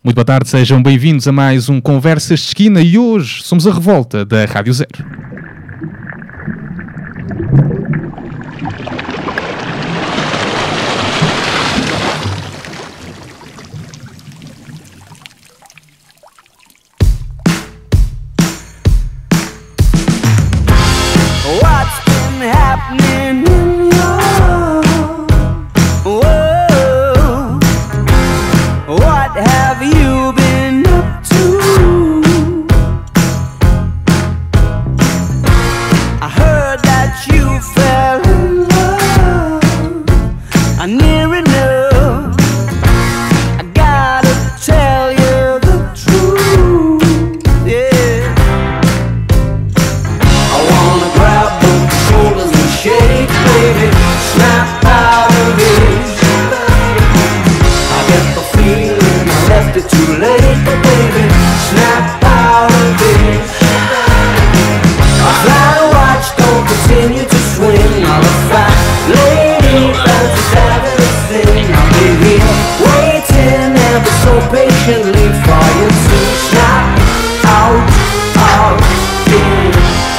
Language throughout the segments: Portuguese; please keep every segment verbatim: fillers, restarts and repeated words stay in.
Muito boa tarde, sejam bem-vindos a mais um Conversas de Esquina e hoje somos a revolta da Rádio Zero. What's been happening in your world? What have you been up to? I heard that you fell in love. I'm near enough. I gotta tell you the truth, yeah. I wanna grab both shoulders and shake, baby, snap out of it. I get the feeling I left it too late, but baby, snap out of it. I fly to watch, don't continue to swing. All the fat lady fancies having a thing. I'll be here waiting ever so patiently for you to snap out of it.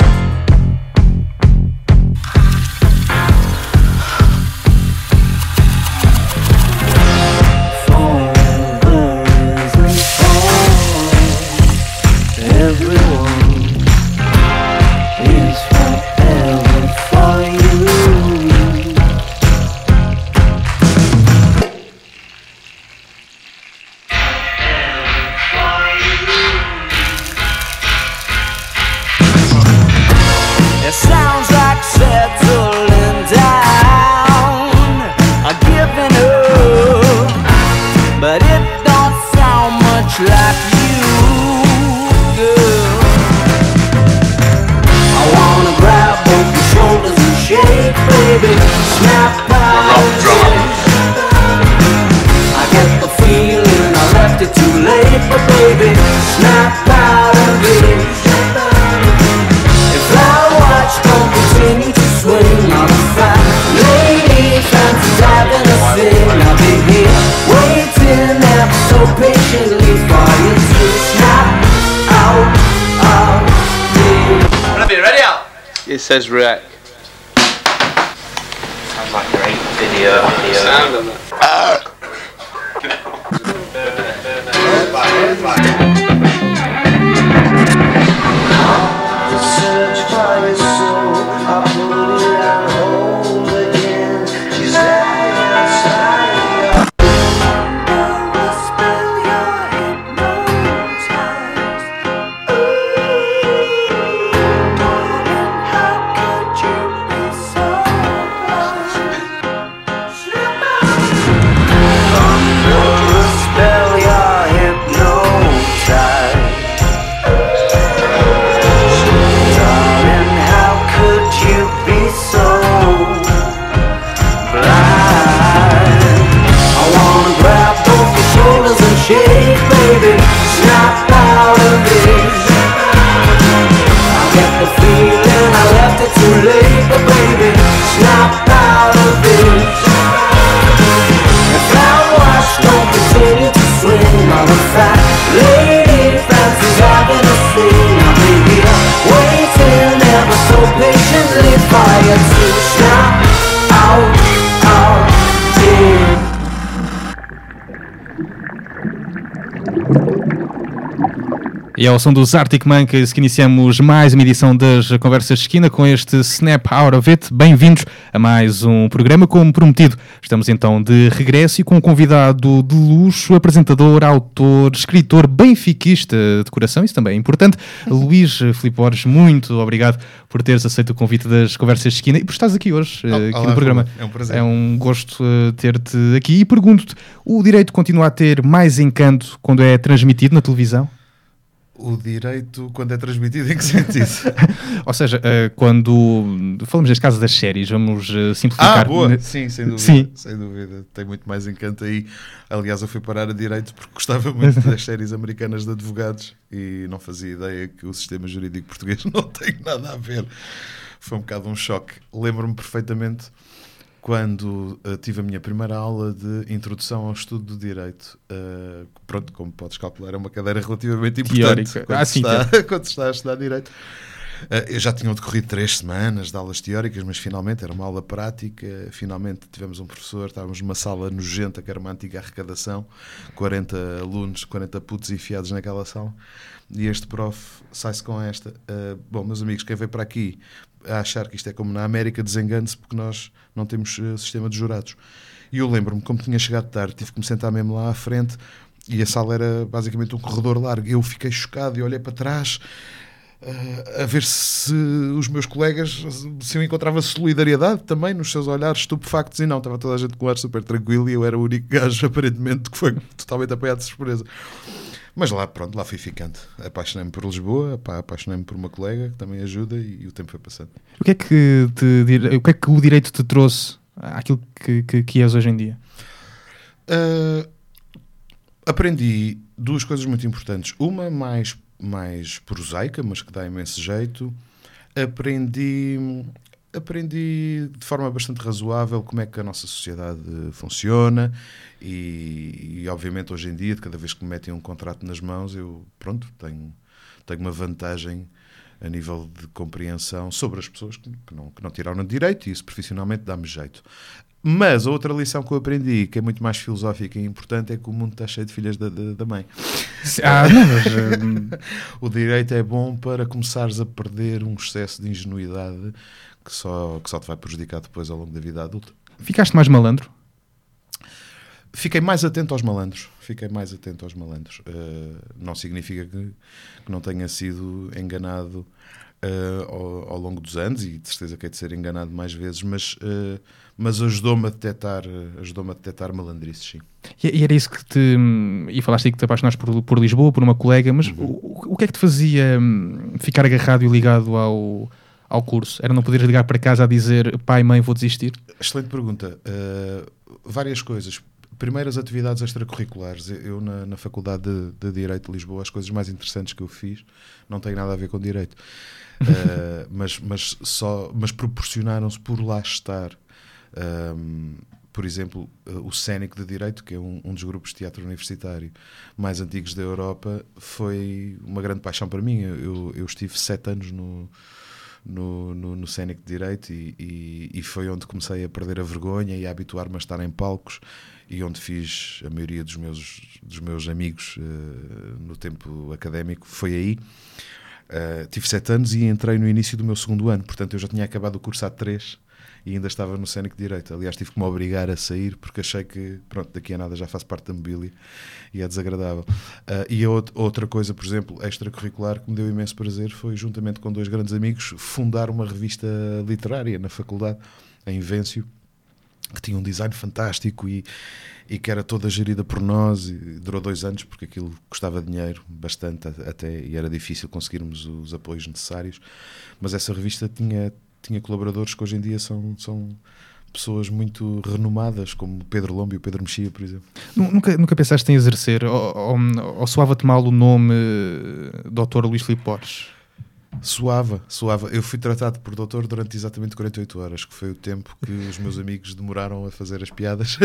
It sounds like settling down, a giving up, but it don't sound much like you, girl. I wanna grab both your shoulders and shake, baby, snap out of it. I get the feeling I left it too late, but baby, snap out of it. If I watch, don't continue to swing on a fat lady, fancies having a thing. I'll be here waiting ever so patiently for you to snap out of it. Whenever you're ready, out. It says wreck. Sounds like a great video. video. Sound of it. Search for his soul, I put it on hold again. She's outside. Spell your hypnotized. Ooh, darling, how could you be so blind? Spell your hypnotized. Darling, how could you be so blind? I wanna grab both your shoulders and shake, baby, snap out of it. I get the feeling I left it too late, but baby, snap out of it. If I watch, don't continue to swing on a fat lady, fancies having a thing. I'll be here waiting ever so patiently for you to snap out of it. E ao som dos Arctic Monkeys que iniciamos mais uma edição das Conversas de Esquina com este Snap Out of It. Bem-vindos a mais um programa, como prometido. Estamos então de regresso e com um convidado de luxo, apresentador, autor, escritor, benfiquista de coração, isso também é importante. Luís Filipe Borges, muito obrigado por teres aceito o convite das Conversas de Esquina e por estares aqui hoje, Olá, aqui olá, no programa. É um prazer. É um gosto uh, ter-te aqui e pergunto-te, o direito continua a ter mais encanto quando é transmitido na televisão? O direito, quando é transmitido, em que sentido? Ou seja, uh, quando falamos neste caso das séries, vamos uh, simplificar. Ah, boa! Sim, sem dúvida. Sim. Sem dúvida. Tem muito mais encanto aí. Aliás, eu fui parar a direito porque gostava muito das séries americanas de advogados e não fazia ideia que o sistema jurídico português não tem nada a ver. Foi um bocado um choque. Lembro-me perfeitamente quando uh, tive a minha primeira aula de introdução ao estudo do direito. Uh, pronto, como podes calcular, é uma cadeira relativamente importante Teórica. quando, Ah, se sim, está, quando se está a estudar direito. Uh, eu já tinham decorrido três semanas de aulas teóricas, mas finalmente era uma aula prática. Finalmente tivemos um professor, estávamos numa sala nojenta, que era uma antiga arrecadação, quarenta alunos, quarenta putos enfiados naquela sala, e este prof sai-se com esta. Uh, bom, meus amigos, quem veio para aqui a achar que isto é como na América, desengane-se, porque nós não temos uh, sistema de jurados. E eu lembro-me, como tinha chegado tarde, tive que me sentar mesmo lá à frente, e a sala era basicamente um corredor largo. Eu fiquei chocado e olhei para trás, Uh, a ver se os meus colegas, se eu encontrava solidariedade também nos seus olhares estupefactos, e não, estava toda a gente com o ar super tranquilo e eu era o único gajo aparentemente que foi totalmente apanhado de surpresa. Mas lá, pronto, lá fui ficando. Apaixonei-me por Lisboa, pá, apaixonei-me por uma colega que também ajuda, e, e o tempo foi passando. O que é que, te, o que é que o direito te trouxe àquilo que, que, que és hoje em dia? Uh, aprendi duas coisas muito importantes. Uma mais mais prosaica, mas que dá imenso jeito. Aprendi, aprendi de forma bastante razoável como é que a nossa sociedade funciona, e, e obviamente hoje em dia, de cada vez que me metem um contrato nas mãos, eu pronto, tenho, tenho uma vantagem a nível de compreensão sobre as pessoas que, que, não, que não tiraram direito, e isso profissionalmente dá-me jeito. Mas a outra lição que eu aprendi, que é muito mais filosófica e importante, é que o mundo está cheio de filhas da, da, da mãe. Ah, não, mas... O direito é bom para começares a perder um excesso de ingenuidade que só, que só te vai prejudicar depois ao longo da vida adulta. Ficaste mais malandro? Fiquei mais atento aos malandros. Fiquei mais atento aos malandros. Uh, não significa que, que não tenha sido enganado uh, ao, ao longo dos anos, e de certeza que hei de ser enganado mais vezes, mas... Uh, mas ajudou-me a detectar, ajudou-me a detectar malandrices, sim. E, e era isso que te... E falaste aí que te apaixonaste por, por Lisboa, por uma colega, mas uhum. o, o que é que te fazia ficar agarrado e ligado ao, ao curso? Era não poderes ligar para casa a dizer pai, mãe, vou desistir? Excelente pergunta. Uh, várias coisas. Primeiro, as atividades extracurriculares. Eu, na, na Faculdade de, de Direito de Lisboa, as coisas mais interessantes que eu fiz não têm nada a ver com Direito. Uh, mas, mas, só, mas proporcionaram-se por lá estar. Um, por exemplo, o Cénic de Direito, que é um, um dos grupos de teatro universitário mais antigos da Europa, foi uma grande paixão para mim. Eu, eu estive sete anos no, no, no, no Cénic de Direito, e, e, e foi onde comecei a perder a vergonha e a habituar-me a estar em palcos, e onde fiz a maioria dos meus, dos meus amigos uh, no tempo académico. Foi aí. Uh, tive sete anos e entrei no início do meu segundo ano, portanto eu já tinha acabado o curso há três e ainda estava no Cénic de Direito. Aliás, tive que me obrigar a sair porque achei que, pronto, daqui a nada já faço parte da mobília e é desagradável. Uh, e a outra coisa, por exemplo, extracurricular, que me deu imenso prazer, foi, juntamente com dois grandes amigos, fundar uma revista literária na faculdade, em Vêncio, que tinha um design fantástico e, e que era toda gerida por nós, e durou dois anos porque aquilo custava dinheiro, bastante até, e era difícil conseguirmos os apoios necessários, mas essa revista tinha, tinha colaboradores que hoje em dia são, são pessoas muito renomadas, como Pedro Lombo e o Pedro Mexia, por exemplo. Nunca, nunca pensaste em exercer, ou, ou, ou soava-te mal o nome doutor Luís Filipe Borges? Suava, suava. Eu fui tratado por doutor durante exatamente quarenta e oito horas, que foi o tempo que os meus amigos demoraram a fazer as piadas.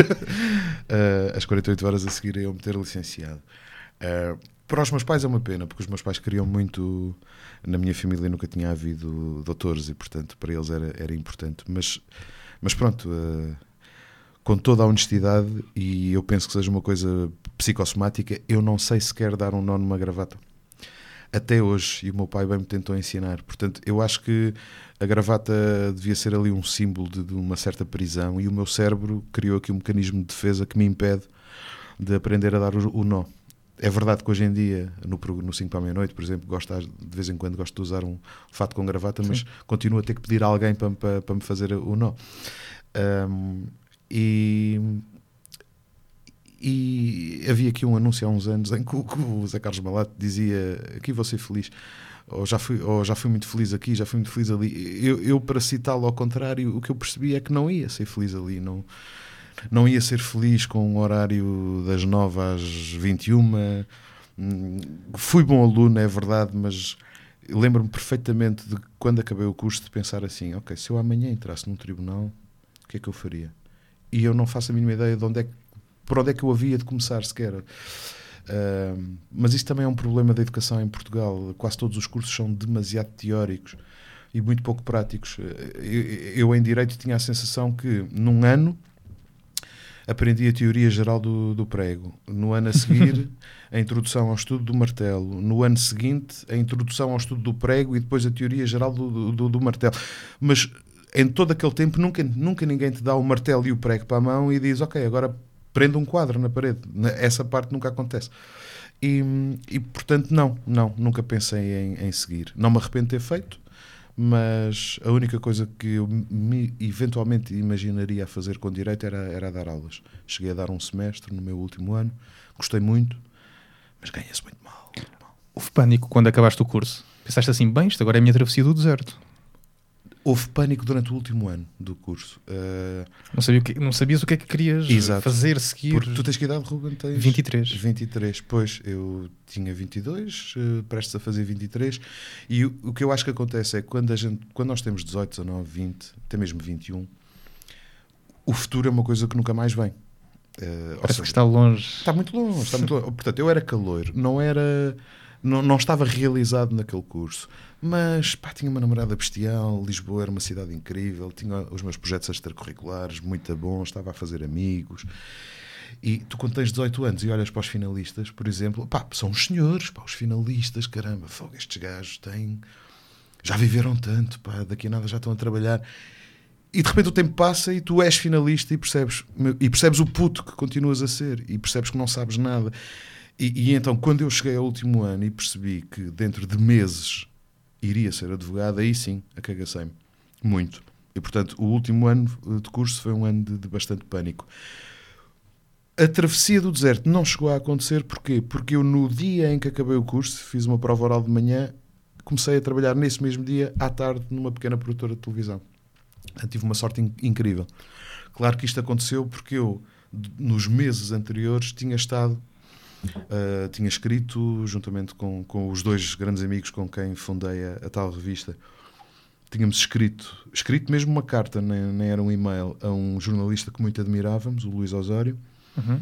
uh, as quarenta e oito horas a seguir eu me ter licenciado. Uh, para os meus pais é uma pena, porque os meus pais queriam muito. Na minha família nunca tinha havido doutores e, portanto, para eles era, era importante. Mas, mas pronto, uh, com toda a honestidade, e eu penso que seja uma coisa psicossomática, eu não sei sequer dar um nó numa gravata. Até hoje, e o meu pai bem me tentou ensinar. Portanto, eu acho que a gravata devia ser ali um símbolo de, de uma certa prisão, e o meu cérebro criou aqui um mecanismo de defesa que me impede de aprender a dar o, o nó. É verdade que hoje em dia, no, no cinco para a meia-noite, por exemplo, gosto, de vez em quando gosto de usar um fato com gravata, mas sim, continuo a ter que pedir a alguém para, para, para me fazer o nó. Um, e... E havia aqui um anúncio há uns anos em que o, que o Zé Carlos Malato dizia: aqui vou ser feliz, ou já fui, ou já fui muito feliz aqui, já fui muito feliz ali. Eu, eu para citá-lo ao contrário, o que eu percebi é que não ia ser feliz ali, não, não ia ser feliz com o horário das nove às vinte e uma. Fui bom aluno, é verdade, mas lembro-me perfeitamente de quando acabei o curso de pensar assim: ok, se eu amanhã entrasse num tribunal, o que é que eu faria? E eu não faço a mínima ideia de onde é que, por onde é que eu havia de começar sequer. Uh, mas isso também é um problema da educação em Portugal. Quase todos os cursos são demasiado teóricos e muito pouco práticos. Eu, eu em Direito tinha a sensação que num ano aprendi a teoria geral do, do prego, no ano a seguir a introdução ao estudo do martelo, no ano seguinte a introdução ao estudo do prego e depois a teoria geral do, do, do martelo. Mas em todo aquele tempo nunca, nunca ninguém te dá o martelo e o prego para a mão e diz, ok, agora prende um quadro na parede. Essa parte nunca acontece. E, e portanto, não, não, nunca pensei em, em seguir. Não me arrependo de ter feito, mas a única coisa que eu me eventualmente imaginaria a fazer com Direito era, era dar aulas. Cheguei a dar um semestre no meu último ano, gostei muito, mas ganha-se muito mal, muito mal. Houve pânico quando acabaste o curso? Pensaste assim, bem, isto agora é a minha travessia do deserto. Houve pânico durante o último ano do curso. Uh, não, sabia o que, não sabias o que é que querias exato. fazer, seguir? Porque tu tens que idade, Ruben? Tens vinte e três. vinte e três, pois, eu tinha vinte e dois, uh, prestes a fazer vinte e três, e o, o que eu acho que acontece é que quando, a gente, quando nós temos dezoito, dezanove, vinte, até mesmo vinte e um, o futuro é uma coisa que nunca mais vem. Uh, Parece seja, que está longe. Está muito longe, está muito longe. Portanto, eu era caloiro, não era... Não, não estava realizado naquele curso, mas pá, tinha uma namorada bestial, Lisboa era uma cidade incrível, tinha os meus projetos extracurriculares muito bons, estava a fazer amigos. E tu, quando tens dezoito anos e olhas para os finalistas, por exemplo, pá, são os senhores, pá, os finalistas, caramba, fogo, estes gajos têm, já viveram tanto, pá, daqui a nada já estão a trabalhar. E de repente o tempo passa e tu és finalista e percebes, e percebes o puto que continuas a ser e percebes que não sabes nada. E, e então, quando eu cheguei ao último ano e percebi que dentro de meses iria ser advogado, aí sim, acagacei-me. Muito. E, portanto, o último ano de curso foi um ano de, de bastante pânico. A travessia do deserto não chegou a acontecer. Porquê? Porque eu, no dia em que acabei o curso, fiz uma prova oral de manhã, comecei a trabalhar nesse mesmo dia, à tarde, numa pequena produtora de televisão. Eu tive uma sorte in- incrível. Claro que isto aconteceu porque eu, nos meses anteriores, tinha estado... Uh, tinha escrito, juntamente com, com os dois grandes amigos com quem fundei a, a tal revista, tínhamos escrito, escrito mesmo uma carta, nem, nem era um e-mail, a um jornalista que muito admirávamos, o Luís Osório. Uhum.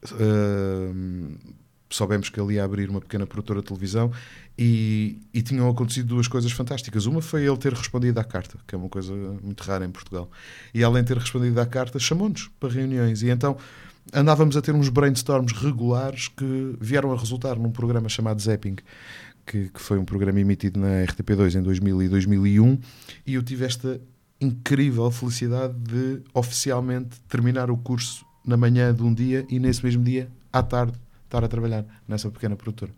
Uh, soubemos que ele ia abrir uma pequena produtora de televisão e, e tinham acontecido duas coisas fantásticas. Uma foi ele ter respondido à carta, que é uma coisa muito rara em Portugal. E além de ter respondido à carta, chamou-nos para reuniões. E então andávamos a ter uns brainstorms regulares que vieram a resultar num programa chamado Zapping, que, que foi um programa emitido na R T P dois em dois mil e dois mil e um, e eu tive esta incrível felicidade de oficialmente terminar o curso na manhã de um dia e nesse mesmo dia, à tarde, estar a trabalhar nessa pequena produtora.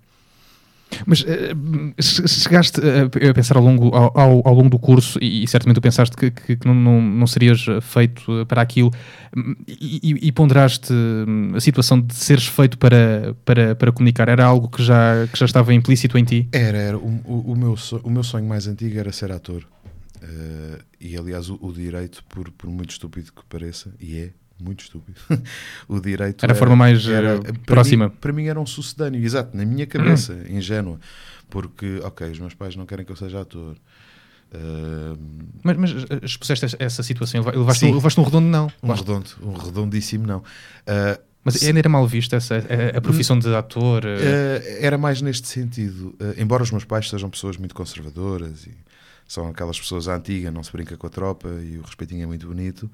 Mas uh, chegaste a pensar ao longo, ao, ao, ao longo do curso e, e certamente tu pensaste que, que, que não, não, não serias feito para aquilo e, e, e ponderaste a situação de seres feito para, para, para comunicar. Era algo que já, que já estava implícito em ti? Era, era. O, o, o, meu, sonho, o meu sonho mais antigo era ser ator. Uh, e aliás o, o direito, por, por muito estúpido que pareça, e é muito estúpido, o direito era a era, forma mais era, para próxima. Mim, para mim era um sucedâneo, exato, na minha cabeça, uhum. ingênua, porque, ok, os meus pais não querem que eu seja ator. Uh... Mas, mas expuseste essa situação, levaste, um, levaste um redondo não? Um redondo, um redondíssimo não. Uh, Mas ainda era mal visto essa, a, a profissão de ator? Uh, era mais neste sentido, uh, embora os meus pais sejam pessoas muito conservadoras e são aquelas pessoas antigas, não se brinca com a tropa e o respeitinho é muito bonito.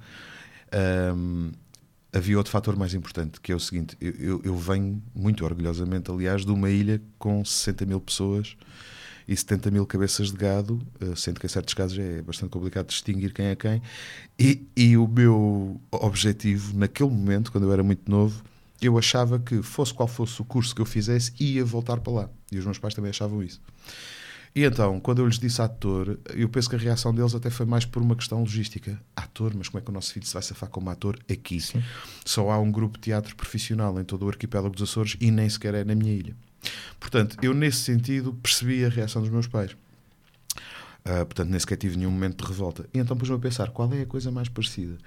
Um, havia outro fator mais importante, que é o seguinte: eu, eu, eu venho muito orgulhosamente, aliás, de uma ilha com sessenta mil pessoas e setenta mil cabeças de gado, uh, sendo que em certos casos é bastante complicado distinguir quem é quem, e, e o meu objetivo naquele momento, quando eu era muito novo, eu achava que fosse qual fosse o curso que eu fizesse, ia voltar para lá, e os meus pais também achavam isso. E então, quando eu lhes disse ator, eu penso que a reação deles até foi mais por uma questão logística. Ator? Mas como é que o nosso filho se vai safar como ator aqui? Sim. Só há um grupo de teatro profissional em todo o arquipélago dos Açores e nem sequer é na minha ilha. Portanto, eu nesse sentido percebi a reação dos meus pais. Uh, portanto, nem sequer tive nenhum momento de revolta. E então pus-me a pensar, qual é a coisa mais parecida?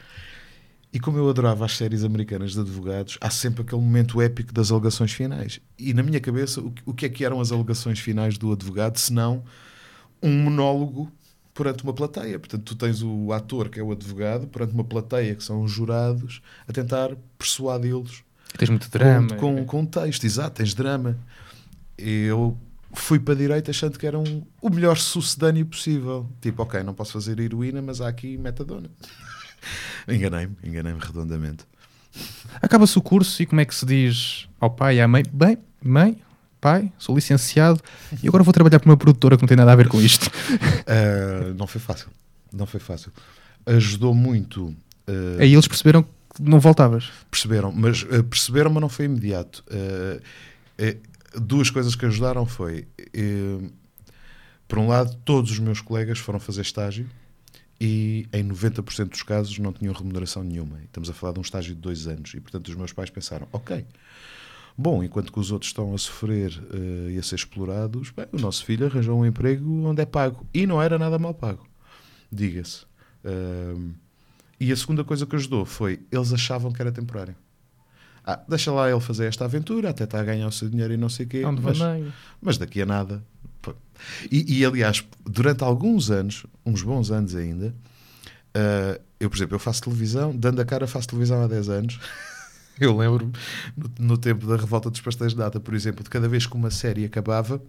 E como eu adorava as séries americanas de advogados, há sempre aquele momento épico das alegações finais. E na minha cabeça, o que, o que é que eram as alegações finais do advogado, se não um monólogo perante uma plateia. Portanto, tu tens o ator, que é o advogado, perante uma plateia, que são os jurados, a tentar persuadi-los. Tens muito drama. Com, com, com texto, exato, tens drama. E eu fui para a direita achando que era um, o melhor sucedâneo possível. Tipo, ok, não posso fazer heroína, mas há aqui metadona. Enganei-me, enganei-me redondamente. Acaba-se o curso e como é que se diz ao pai e à mãe? Bem, mãe, pai, sou licenciado e agora vou trabalhar para uma produtora que não tem nada a ver com isto. Uh, não foi fácil. Não foi fácil. Ajudou muito. Uh, Aí eles perceberam que não voltavas. Perceberam, mas uh, perceberam, mas não foi imediato. Uh, uh, duas coisas que ajudaram foi, uh, por um lado, todos os meus colegas foram fazer estágio e em noventa por cento dos casos não tinham remuneração nenhuma. Estamos a falar de um estágio de dois anos e, portanto, os meus pais pensaram, ok, bom, enquanto que os outros estão a sofrer uh, e a ser explorados, bem, o nosso filho arranjou um emprego onde é pago. E não era nada mal pago, diga-se. Uh, e a segunda coisa que ajudou foi, eles achavam que era temporário. Ah, deixa lá ele fazer esta aventura, até está a ganhar o seu dinheiro e não sei o quê, Onde mas, vai? mas daqui a nada. E, e, aliás, durante alguns anos, uns bons anos ainda, uh, eu, por exemplo, eu faço televisão, dando a cara faço televisão há dez anos. Eu lembro-me, no, no tempo da Revolta dos Pastéis de Nata, por exemplo, de cada vez que uma série acabava,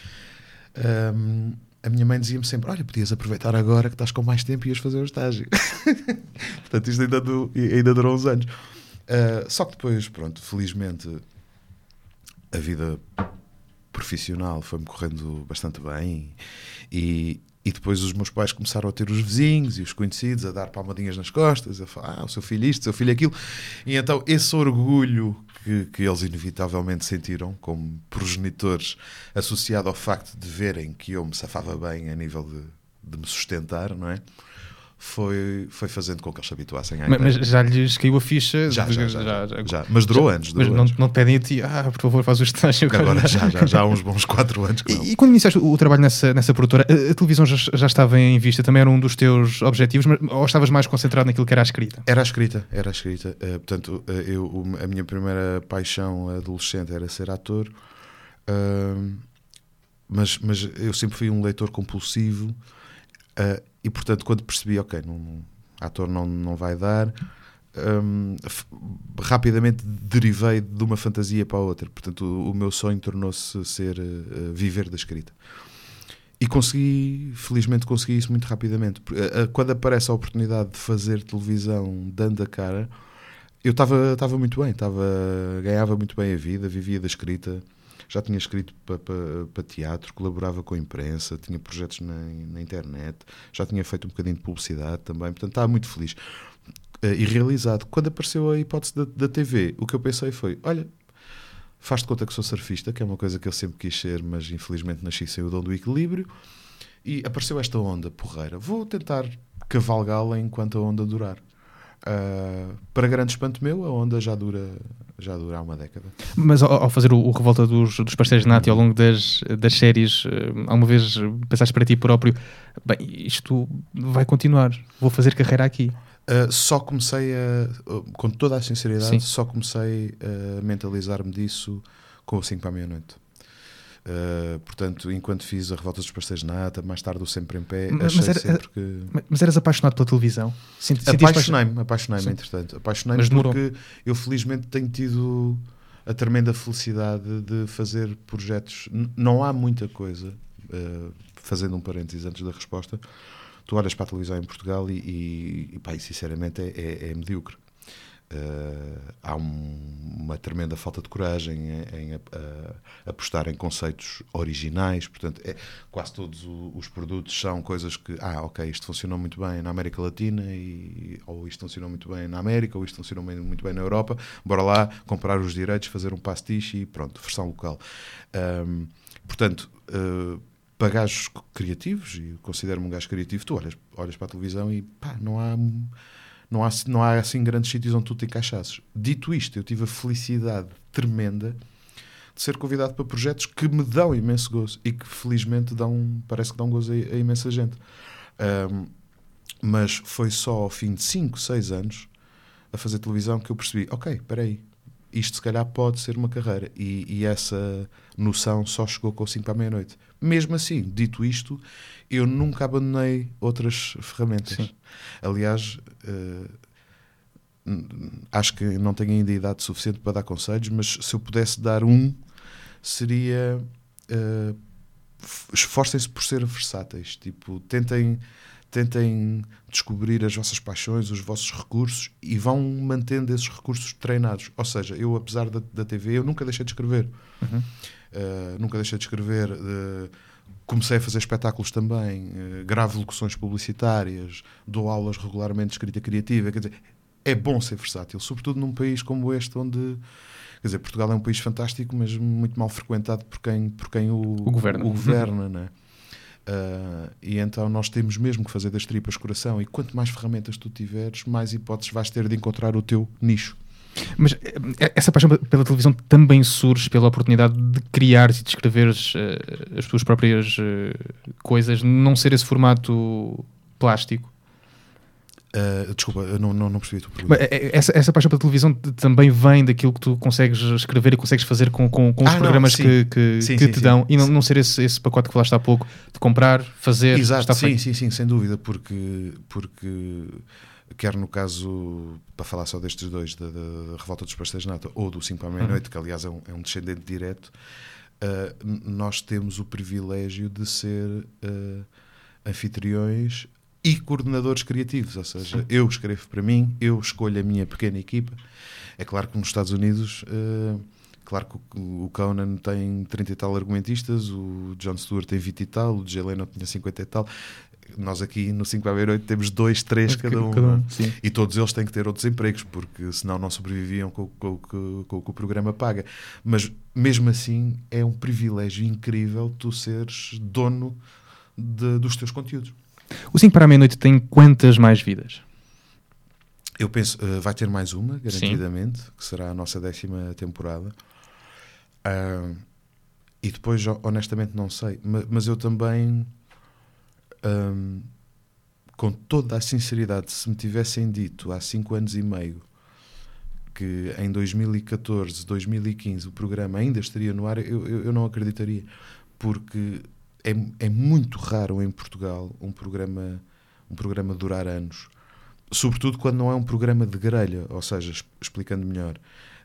um, a minha mãe dizia-me sempre, olha, podias aproveitar agora que estás com mais tempo e ias fazer o estágio. Portanto, isto ainda, do, ainda durou uns anos. Uh, só que depois, pronto, felizmente, a vida profissional foi-me correndo bastante bem e, e depois os meus pais começaram a ter os vizinhos e os conhecidos a dar palmadinhas nas costas, a falar, ah, o seu filho isto, o seu filho aquilo, e então esse orgulho que, que eles inevitavelmente sentiram como progenitores, associado ao facto de verem que eu me safava bem a nível de, de me sustentar, não é? Foi, foi fazendo com que eles se habituassem à Mas, ideia. mas já lhes caiu a ficha? Já, de- já, já, já, já. Mas durou anos. Mas Durou não, anos. não te pedem a ti, ah, por favor, faz o estágio. Agora já, já, já há uns bons quatro anos que não. E, e quando iniciaste o, o trabalho nessa, nessa produtora, a, a televisão já, já estava em vista? Também era um dos teus objetivos? Mas, ou estavas mais concentrado naquilo que era a escrita? Era a escrita, era a escrita. Uh, portanto, uh, eu, o- a minha primeira paixão adolescente era ser ator, uh, mas, mas eu sempre fui um leitor compulsivo uh, e, portanto, quando percebi, ok, não, não, ator não, não vai dar, um, f- rapidamente derivei de uma fantasia para a outra. Portanto, o, o meu sonho tornou-se ser uh, viver da escrita. E consegui, felizmente consegui isso muito rapidamente. Uh, uh, Quando aparece a oportunidade de fazer televisão dando a cara, eu estava estava muito bem, estava, ganhava muito bem a vida, vivia da escrita, já tinha escrito para pa, pa teatro, colaborava com a imprensa, tinha projetos na, na internet, já tinha feito um bocadinho de publicidade também, portanto estava muito feliz uh, e realizado. Quando apareceu a hipótese da, da T V, o que eu pensei foi, olha, faz de conta que sou surfista, que é uma coisa que eu sempre quis ser, mas infelizmente nasci sem o dom do equilíbrio, e apareceu esta onda porreira, vou tentar cavalgá-la enquanto a onda durar. Uh, para grande espanto meu, a onda já dura, já dura há uma década. Mas ao, ao fazer o, o Revolta dos, dos Pastéis de Nata e ao longo das, das séries, eh, alguma vez pensaste para ti próprio, bem, isto vai continuar, vou fazer carreira aqui? Uh, só comecei a, uh, com toda a sinceridade, Sim. só comecei a mentalizar-me disso com o cinco para a meia-noite. Uh, portanto, enquanto fiz a Revolta dos Pastéis de Nata, mais tarde o Sempre em Pé, Mas achei era- sempre que... Mas, mas eras apaixonado pela televisão? Senti- sentiste Apaixonei-me, apaixonei-me, Sim. entretanto. Apaixonei-me Mas demorou. porque eu felizmente tenho tido a tremenda felicidade de fazer projetos. N- Não há muita coisa, uh, fazendo um parênteses antes da resposta, tu olhas para a televisão em Portugal e, e, e, pá, e sinceramente é, é, é medíocre. Uh, há um- uma tremenda falta de coragem em, em a- a- apostar em conceitos originais, portanto é, quase todos o- os produtos são coisas que, ah, ok, isto funcionou muito bem na América Latina, e, ou isto funcionou muito bem na América, ou isto funcionou bem- muito bem na Europa, bora lá comprar os direitos, fazer um pastiche e pronto, versão local. Um, portanto, uh, para gajos criativos, e eu considero-me um gajo criativo, tu olhas, olhas para a televisão e pá, não há... Não há, não há assim grandes sítios onde tu te encaixasses. Dito isto, eu tive a felicidade tremenda de ser convidado para projetos que me dão imenso gozo e que felizmente dão, parece que dão gozo a, a imensa gente. Um, mas foi só ao fim de cinco, seis anos a fazer televisão que eu percebi, ok, espera aí, isto se calhar pode ser uma carreira. E, e essa noção só chegou com o cinco para a meia-noite. Mesmo assim, dito isto, eu nunca abandonei outras ferramentas. Sim. Aliás, uh, acho que não tenho ainda idade suficiente para dar conselhos, mas se eu pudesse dar um, seria uh, esforcem-se por ser versáteis. Tipo, tentem, tentem descobrir as vossas paixões, os vossos recursos e vão mantendo esses recursos treinados. Ou seja, eu, apesar da, da T V, eu nunca deixei de escrever. Uhum. Uh, nunca deixei de escrever. Uh, comecei a fazer espetáculos também, uh, gravo locuções publicitárias, dou aulas regularmente de escrita criativa. Quer dizer, é bom ser versátil, sobretudo num país como este, onde... Quer dizer, Portugal é um país fantástico, mas muito mal frequentado por quem, por quem o, o governa. O governa, né? Uh, e então nós temos mesmo que fazer das tripas coração, e quanto mais ferramentas tu tiveres, mais hipóteses vais ter de encontrar o teu nicho. Mas essa paixão pela televisão também surge pela oportunidade de criares e de escreveres uh, as tuas próprias uh, coisas, não ser esse formato plástico? Uh, desculpa, eu não, não, não percebi a tua pergunta. Essa, essa paixão pela televisão também vem daquilo que tu consegues escrever e consegues fazer com, com, com os ah, programas não, que, que, sim, que sim, te sim, dão, sim. E não, não ser esse, esse pacote que falaste há pouco de comprar, fazer, Exato, está sim, feito. sim, sim, sem dúvida, porque, porque quer no caso, para falar só destes dois, da, da Revolta dos Pastéis de Nata ou do cinco para a meia-noite, uhum. que aliás é um, é um descendente direto, uh, nós temos o privilégio de ser uh, anfitriões e coordenadores criativos, ou seja, sim. eu escrevo para mim, eu escolho a minha pequena equipa. É claro que nos Estados Unidos, uh, claro que o Conan tem trinta e tal argumentistas, o Jon Stewart tem vinte e tal, o Jay Leno tinha cinquenta e tal. Nós aqui no cinco para a meia-noite temos dois, três cada um, cada um e todos eles têm que ter outros empregos, porque senão não sobreviviam com, com, com, com o que o programa paga. Mas mesmo assim é um privilégio incrível tu seres dono de, dos teus conteúdos. O cinco para a meia-noite tem quantas mais vidas? Eu penso, uh, vai ter mais uma, garantidamente, sim. que será a nossa décima temporada. Uh, e depois, honestamente, não sei. Mas, mas eu também, um, com toda a sinceridade, se me tivessem dito há cinco anos e meio que em dois mil e catorze, dois mil e quinze o programa ainda estaria no ar, eu, eu, eu não acreditaria. Porque... É, é muito raro em Portugal um programa, um programa durar anos, sobretudo quando não é um programa de grelha, ou seja, explicando melhor,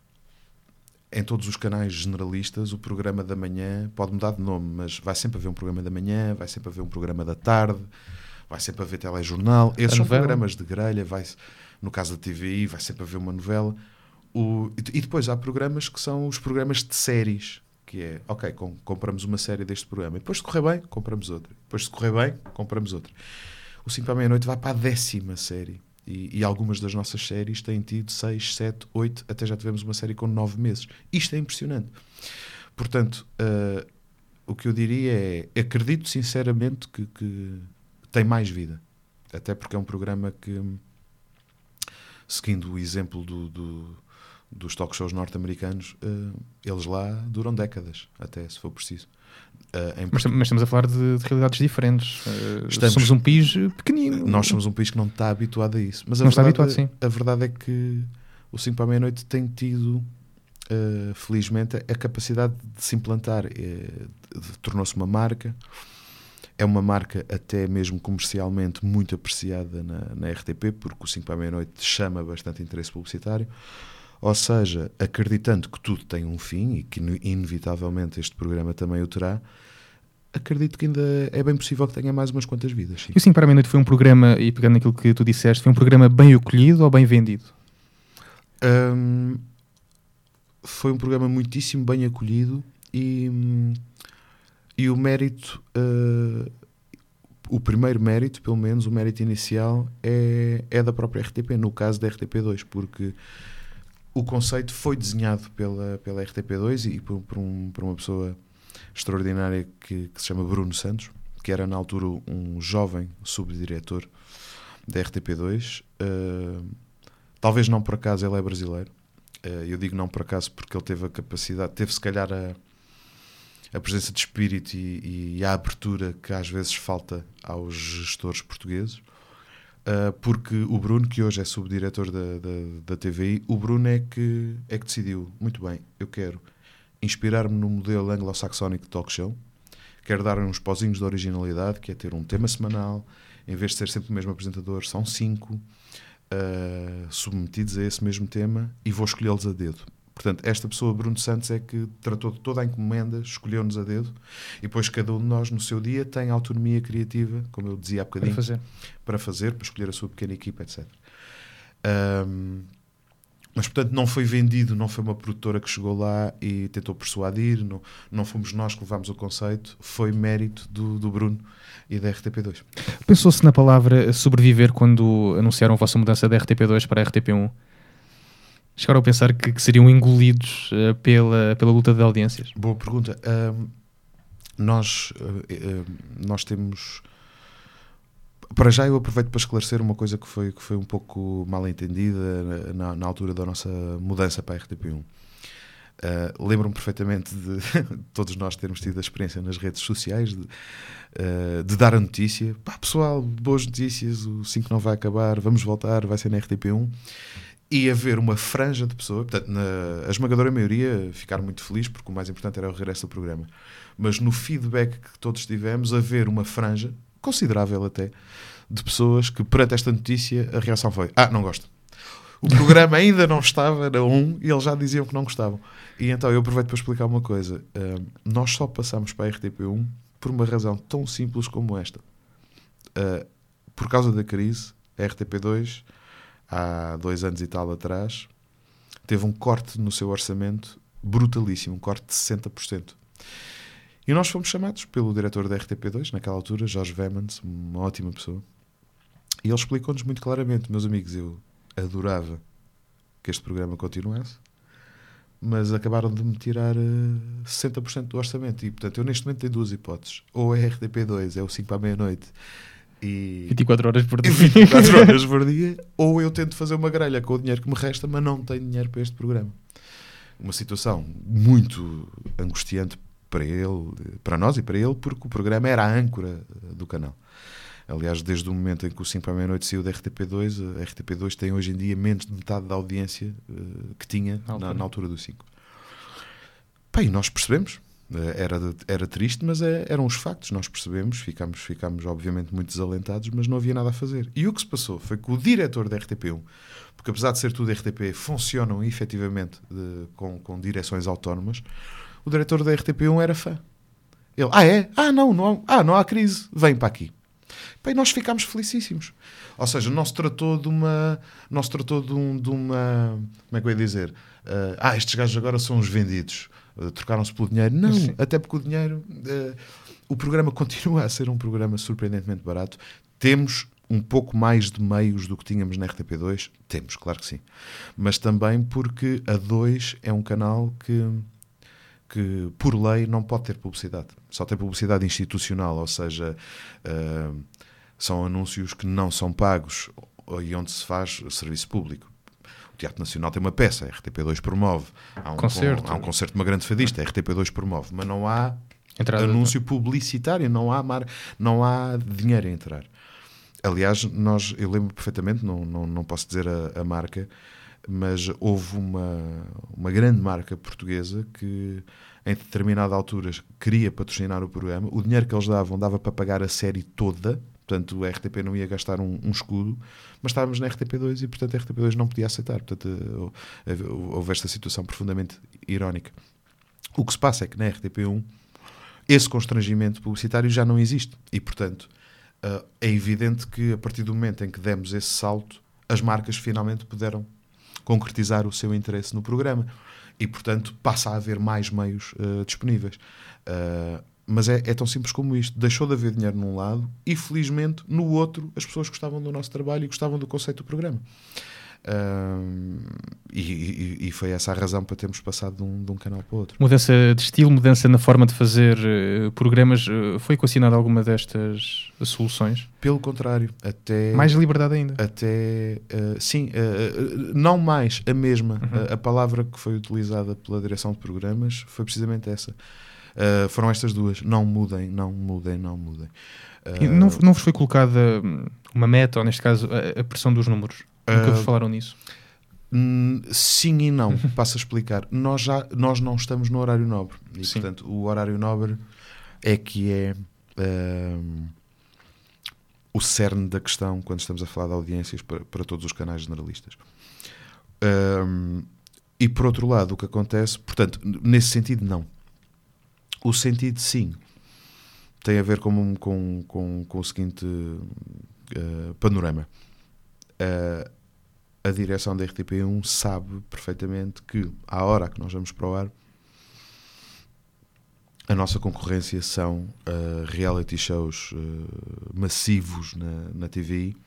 em todos os canais generalistas o programa da manhã pode mudar de nome, mas vai sempre haver um programa da manhã, vai sempre haver um programa da tarde, vai sempre haver telejornal, esses são programas de grelha, vai, no caso da T V I vai sempre haver uma novela, o, e depois há programas que são os programas de séries, que é, ok, com, compramos uma série deste programa, e depois se correr bem, compramos outra, depois se correr bem, compramos outra. O cinco para a meia-noite vai para a décima série, e, e algumas das nossas séries têm tido seis, sete, oito, até já tivemos uma série com nove meses. Isto é impressionante. Portanto, uh, o que eu diria é, acredito sinceramente que, que tem mais vida, até porque é um programa que, seguindo o exemplo do... do dos talk shows norte-americanos, uh, eles lá duram décadas, até se for preciso. Uh, mas, mas estamos a falar de, de realidades diferentes. Uh, estamos, somos um país pequenino. Nós somos um país que não está habituado a isso. Mas a não verdade, está habituado, sim. A verdade é que o cinco para a meia-noite tem tido, uh, felizmente, a capacidade de se implantar. Uh, tornou-se uma marca. É uma marca até mesmo comercialmente muito apreciada na, na R T P, porque o cinco para a meia-noite chama bastante interesse publicitário. Ou seja, acreditando que tudo tem um fim e que inevitavelmente este programa também o terá, acredito que ainda é bem possível que tenha mais umas quantas vidas. Sim. E o cinco para a meia-noite foi um programa, e pegando naquilo que tu disseste, foi um programa bem acolhido ou bem vendido? Um, foi um programa muitíssimo bem acolhido e, e o mérito, uh, o primeiro mérito, pelo menos o mérito inicial, é, é da própria R T P, no caso da R T P dois, porque o conceito foi desenhado pela, pela R T P dois e por, por, um, por uma pessoa extraordinária que, que se chama Bruno Santos, que era na altura um jovem subdiretor da R T P dois. Uh, talvez não por acaso ele é brasileiro. Uh, eu digo não por acaso porque ele teve a capacidade, teve se calhar a, a presença de espírito e, e a abertura que às vezes falta aos gestores portugueses. Uh, porque o Bruno, que hoje é subdiretor da, da, da T V I, o Bruno é que, é que decidiu, muito bem, eu quero inspirar-me no modelo anglo-saxónico de talk show, quero dar uns pozinhos de originalidade, que é ter um tema semanal, em vez de ser sempre o mesmo apresentador, são cinco uh, submetidos a esse mesmo tema, e vou escolhê-los a dedo. Portanto, esta pessoa, Bruno Santos, é que tratou de toda a encomenda, escolheu-nos a dedo, e depois cada um de nós, no seu dia, tem autonomia criativa, como eu dizia há bocadinho, Para fazer. para fazer, para escolher a sua pequena equipa, etcétera. Um, mas, portanto, não foi vendido, não foi uma produtora que chegou lá e tentou persuadir, não, não fomos nós que levámos o conceito, foi mérito do, do Bruno e da R T P dois. Pensou-se na palavra sobreviver quando anunciaram a vossa mudança da R T P dois para a R T P um? Chegaram a pensar que, que seriam engolidos uh, pela, pela luta de audiências? Boa pergunta. Um, nós, uh, uh, nós temos... Para já eu aproveito para esclarecer uma coisa que foi, que foi um pouco mal entendida na, na altura da nossa mudança para a R T P um. Uh, lembro-me perfeitamente de todos nós termos tido a experiência nas redes sociais de, uh, de dar a notícia. Pá, pessoal, boas notícias, o cinco não vai acabar, vamos voltar, vai ser na R T P um. E haver uma franja de pessoas, portanto, na, a esmagadora maioria ficaram muito felizes porque o mais importante era o regresso do programa. Mas no feedback que todos tivemos, haver uma franja, considerável até, de pessoas que perante esta notícia a reação foi: ah, não gosto. O programa ainda não estava na um e eles já diziam que não gostavam. E então eu aproveito para explicar uma coisa. Uh, nós só passamos para a R T P um por uma razão tão simples como esta. Uh, por causa da crise, a R T P dois... há dois anos e tal atrás, teve um corte no seu orçamento brutalíssimo, um corte de sessenta por cento. E nós fomos chamados pelo diretor da R T P dois, naquela altura, Jorge Vemans, uma ótima pessoa, e ele explicou-nos muito claramente: meus amigos, eu adorava que este programa continuasse, mas acabaram de me tirar uh, sessenta por cento do orçamento, e portanto eu neste momento tenho duas hipóteses: ou é a R T P dois, é o cinco para a meia-noite, e vinte e quatro horas por dia. vinte e quatro horas por dia, ou eu tento fazer uma grelha com o dinheiro que me resta, mas não tenho dinheiro para este programa. Uma situação muito angustiante para ele, para nós e para ele, porque o programa era a âncora do canal. Aliás, desde o momento em que o cinco para a meia-noite saiu da R T P dois, a R T P dois tem hoje em dia menos de metade da audiência uh, que tinha na, na altura do cinco. Pá, e nós percebemos. Era, era triste, mas é, eram os factos, nós percebemos, ficámos, ficámos obviamente muito desalentados, mas não havia nada a fazer. E o que se passou foi que o diretor da R T P um, porque apesar de ser tudo R T P, funcionam efetivamente de, com, com direções autónomas, o diretor da R T P um era fã. Ele, ah é? Ah não, não, há, ah, não há crise, vem para aqui. E nós ficámos felicíssimos. Ou seja, não se tratou de uma... Não se tratou de, um, de uma... Como é que eu ia dizer? Uh, ah, estes gajos agora são os vendidos. Uh, trocaram-se pelo dinheiro. Não, sim, até porque o dinheiro... Uh, o programa continua a ser um programa surpreendentemente barato. Temos um pouco mais de meios do que tínhamos na R T P dois. Temos, claro que sim. Mas também porque a dois é um canal que... que por lei não pode ter publicidade. Só tem publicidade institucional, ou seja, uh, são anúncios que não são pagos e onde se faz serviço público. O Teatro Nacional tem uma peça, a R T P dois promove. Há um concerto. Com, há um concerto de uma grande fadista, a R T P dois promove. Mas não há Entrada anúncio de... publicitário, não há, mar, não há dinheiro a entrar. Aliás, nós, eu lembro perfeitamente, não, não, não posso dizer a, a marca, mas houve uma, uma grande marca portuguesa que em determinada altura queria patrocinar o programa. O dinheiro que eles davam dava para pagar a série toda, portanto a R T P não ia gastar um, um escudo, mas estávamos na R T P dois e portanto a R T P dois não podia aceitar. Portanto houve esta situação profundamente irónica. O que se passa é que na R T P um esse constrangimento publicitário já não existe e portanto é evidente que a partir do momento em que demos esse salto, as marcas finalmente puderam concretizar o seu interesse no programa e, portanto, passa a haver mais meios uh, disponíveis. Uh, mas é, é tão simples como isto. Deixou de haver dinheiro num lado e, felizmente, no outro, as pessoas gostavam do nosso trabalho e gostavam do conceito do programa. Uh, e, e, e foi essa a razão para termos passado de um, de um canal para o outro. Mudança de estilo, mudança na forma de fazer uh, programas. Uh, foi equacionada alguma destas soluções? Pelo contrário, até... Mais liberdade ainda? Até, uh, sim, uh, não mais a mesma. Uhum. A, a palavra que foi utilizada pela direção de programas foi precisamente essa. Uh, foram estas duas. Não mudem, não mudem, não mudem. Uh, não, não vos foi colocada uma meta, ou neste caso a, a pressão dos números? Nunca Uh, vos falaram nisso? Hum, sim e não, passo a explicar. Nós, já, nós não estamos no horário nobre. E, Sim. portanto, o horário nobre é que é hum, o cerne da questão quando estamos a falar de audiências para, para todos os canais generalistas. Hum, e, por outro lado, o que acontece... Portanto, nesse sentido, não. O sentido, sim, tem a ver com, com, com, com o seguinte uh, panorama. Uh, a direção da R T P um sabe perfeitamente que, à hora que nós vamos para o ar, a nossa concorrência são uh, reality shows uh, massivos na, na T V I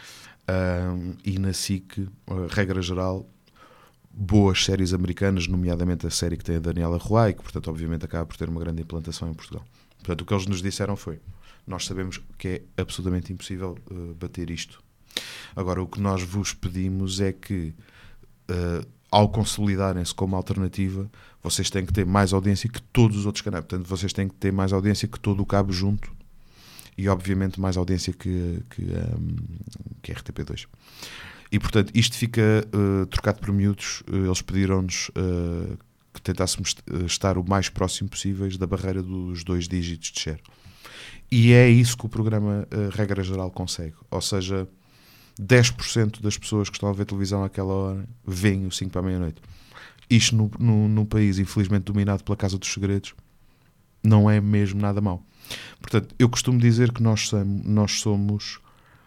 uh, e na S I C, uh, regra geral, boas séries americanas, nomeadamente a série que tem a Daniela Roy, que, portanto, obviamente acaba por ter uma grande implantação em Portugal. Portanto, o que eles nos disseram foi: nós sabemos que é absolutamente impossível uh, bater isto. Agora, o que nós vos pedimos é que, uh, ao consolidarem-se como alternativa, vocês têm que ter mais audiência que todos os outros canais. Portanto, vocês têm que ter mais audiência que todo o cabo junto e, obviamente, mais audiência que, que, um, que a R T P dois. E, portanto, isto fica uh, trocado por miúdos. Uh, eles pediram-nos uh, que tentássemos estar o mais próximo possíveis da barreira dos dois dígitos de share. E é isso que o programa, uh, regra geral, consegue. Ou seja, dez por cento das pessoas que estão a ver televisão àquela hora veem o cinco para a meia-noite. Isto no, no, no país, infelizmente, dominado pela Casa dos Segredos, não é mesmo nada mau. Portanto, eu costumo dizer que nós somos, nós somos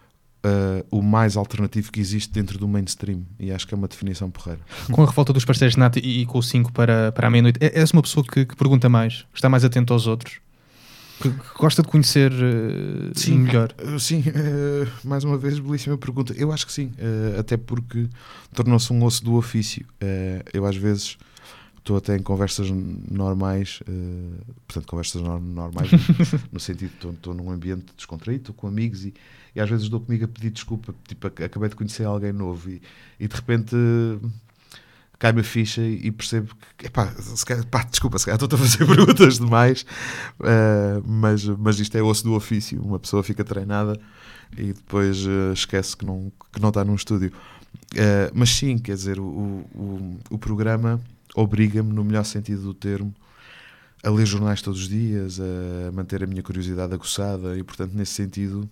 uh, o mais alternativo que existe dentro do mainstream. E acho que é uma definição porreira. Com a revolta dos parceiros de Nato e, e com o cinco para, para a meia-noite, és uma pessoa que, que pergunta mais, que está mais atento aos outros? Que gosta de conhecer uh, sim, melhor? Uh, sim, uh, mais uma vez, belíssima pergunta. Eu acho que sim, uh, até porque tornou-se um osso do ofício. Uh, eu às vezes estou até em conversas normais, uh, portanto, conversas no- normais no sentido de estou num ambiente descontraído, estou com amigos e, e às vezes dou comigo a pedir desculpa, tipo, ac- acabei de conhecer alguém novo e, e de repente... Uh, cai-me a ficha e percebo que, epá, se calhar, pá, desculpa, se calhar estou a fazer perguntas demais, uh, mas, mas isto é osso do ofício. Uma pessoa fica treinada e depois uh, esquece que não, que não está num estúdio. Uh, mas sim, quer dizer, o, o, o programa obriga-me, no melhor sentido do termo, a ler jornais todos os dias, a manter a minha curiosidade aguçada e, portanto, nesse sentido,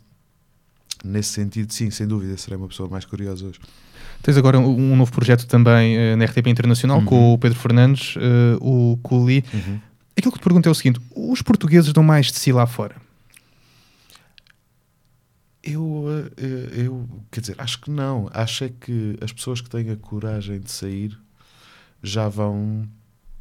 nesse sentido, sim, sem dúvida, serei uma pessoa mais curiosa hoje. Tens agora um, um novo projeto também uh, na R T P Internacional, Uhum. com o Pedro Fernandes, uh, o Culi. Uhum. Aquilo que te pergunto é o seguinte: os portugueses dão mais de si lá fora? Eu, eh, eu, quer dizer, acho que não. Acho é que as pessoas que têm a coragem de sair já vão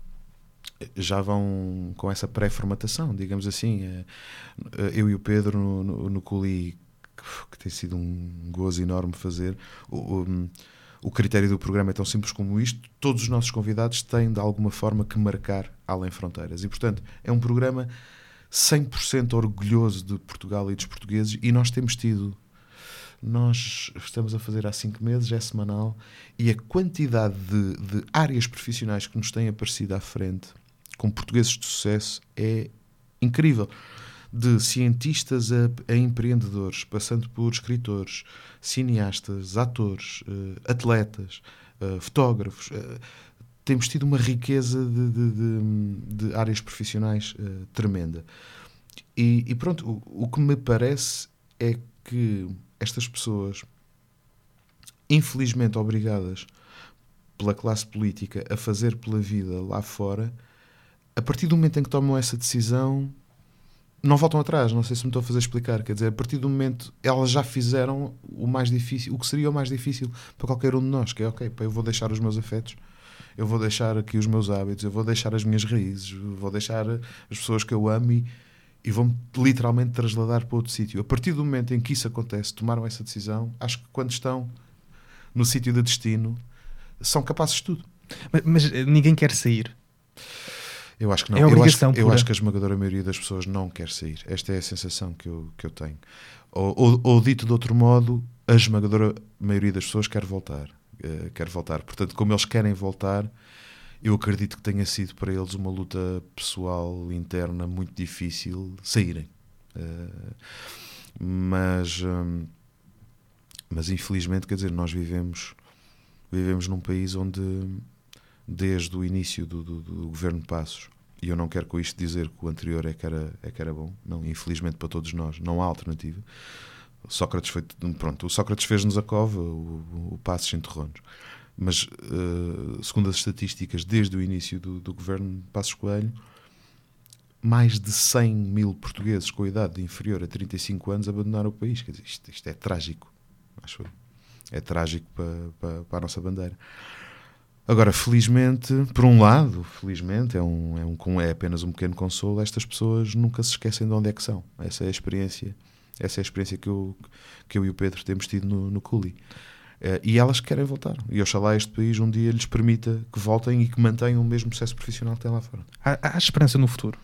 já vão com essa pré-formatação, digamos assim. Eh, Eu e o Pedro no, no, no Culi, que tem sido um gozo enorme fazer. O, o, o critério do programa é tão simples como isto: todos os nossos convidados têm de alguma forma que marcar além fronteiras e, portanto, é um programa cem por cento orgulhoso de Portugal e dos portugueses. E nós temos tido, nós estamos a fazer há cinco meses, é semanal, e a quantidade de, de áreas profissionais que nos têm aparecido à frente com portugueses de sucesso é incrível. De cientistas a, a empreendedores, passando por escritores, cineastas, atores, uh, atletas, uh, fotógrafos. Uh, temos tido uma riqueza de, de, de, de áreas profissionais uh, tremenda. E, e pronto, o, o que me parece é que estas pessoas, infelizmente obrigadas pela classe política a fazer pela vida lá fora, a partir do momento em que tomam essa decisão, não voltam atrás. Não sei se me estou a fazer explicar. Quer dizer, a partir do momento, elas já fizeram o mais difícil, o que seria o mais difícil para qualquer um de nós, que é, ok, eu vou deixar os meus afetos, eu vou deixar aqui os meus hábitos, eu vou deixar as minhas raízes, vou deixar as pessoas que eu amo e, e vou-me literalmente trasladar para outro sítio. A partir do momento em que isso acontece, tomaram essa decisão, acho que quando estão no sítio de destino, são capazes de tudo. Mas, mas ninguém quer sair. Eu acho que não. É eu, obrigação acho, eu pura. acho que a esmagadora maioria das pessoas não quer sair. Esta é a sensação que eu, que eu tenho. Ou, ou, ou dito de outro modo, a esmagadora maioria das pessoas quer voltar. Uh, quer voltar. Portanto, como eles querem voltar, eu acredito que tenha sido para eles uma luta pessoal, interna, muito difícil saírem. Uh, mas... Um, mas infelizmente, quer dizer, nós vivemos, vivemos num país onde, desde o início do, do, do governo Passos, e eu não quero com isto dizer que o anterior é que era, é que era bom, não, infelizmente para todos nós, não há alternativa. O Sócrates foi, pronto, o Sócrates fez-nos a cova, o, o Passos enterrou-nos. Mas, uh, segundo as estatísticas, desde o início do, do governo Passos Coelho, mais de cem mil portugueses com idade inferior a trinta e cinco anos abandonaram o país. Quer dizer, isto, isto é trágico, acho eu. É trágico para, para, para a nossa bandeira. Agora, felizmente, por um lado, felizmente, é, um, é, um, é apenas um pequeno consolo, estas pessoas nunca se esquecem de onde é que são. Essa é a experiência, essa é a experiência que eu, que eu e o Pedro temos tido no, no Culi. Uh, e elas querem voltar. E oxalá este país um dia lhes permita que voltem e que mantenham o mesmo sucesso profissional que têm lá fora. Há, há esperança no futuro?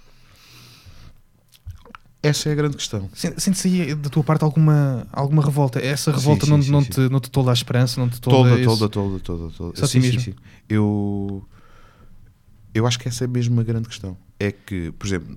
Essa é a grande questão. Sente-se aí da tua parte alguma, alguma revolta? Essa revolta sim, não, sim, não, sim, te, sim. não te tolda a esperança? Não te tolda Toda, esse... toda, toda, toda, toda. Só Sim, sim, mesmo? sim. Eu, eu acho que essa é mesmo a grande questão. É que, por exemplo,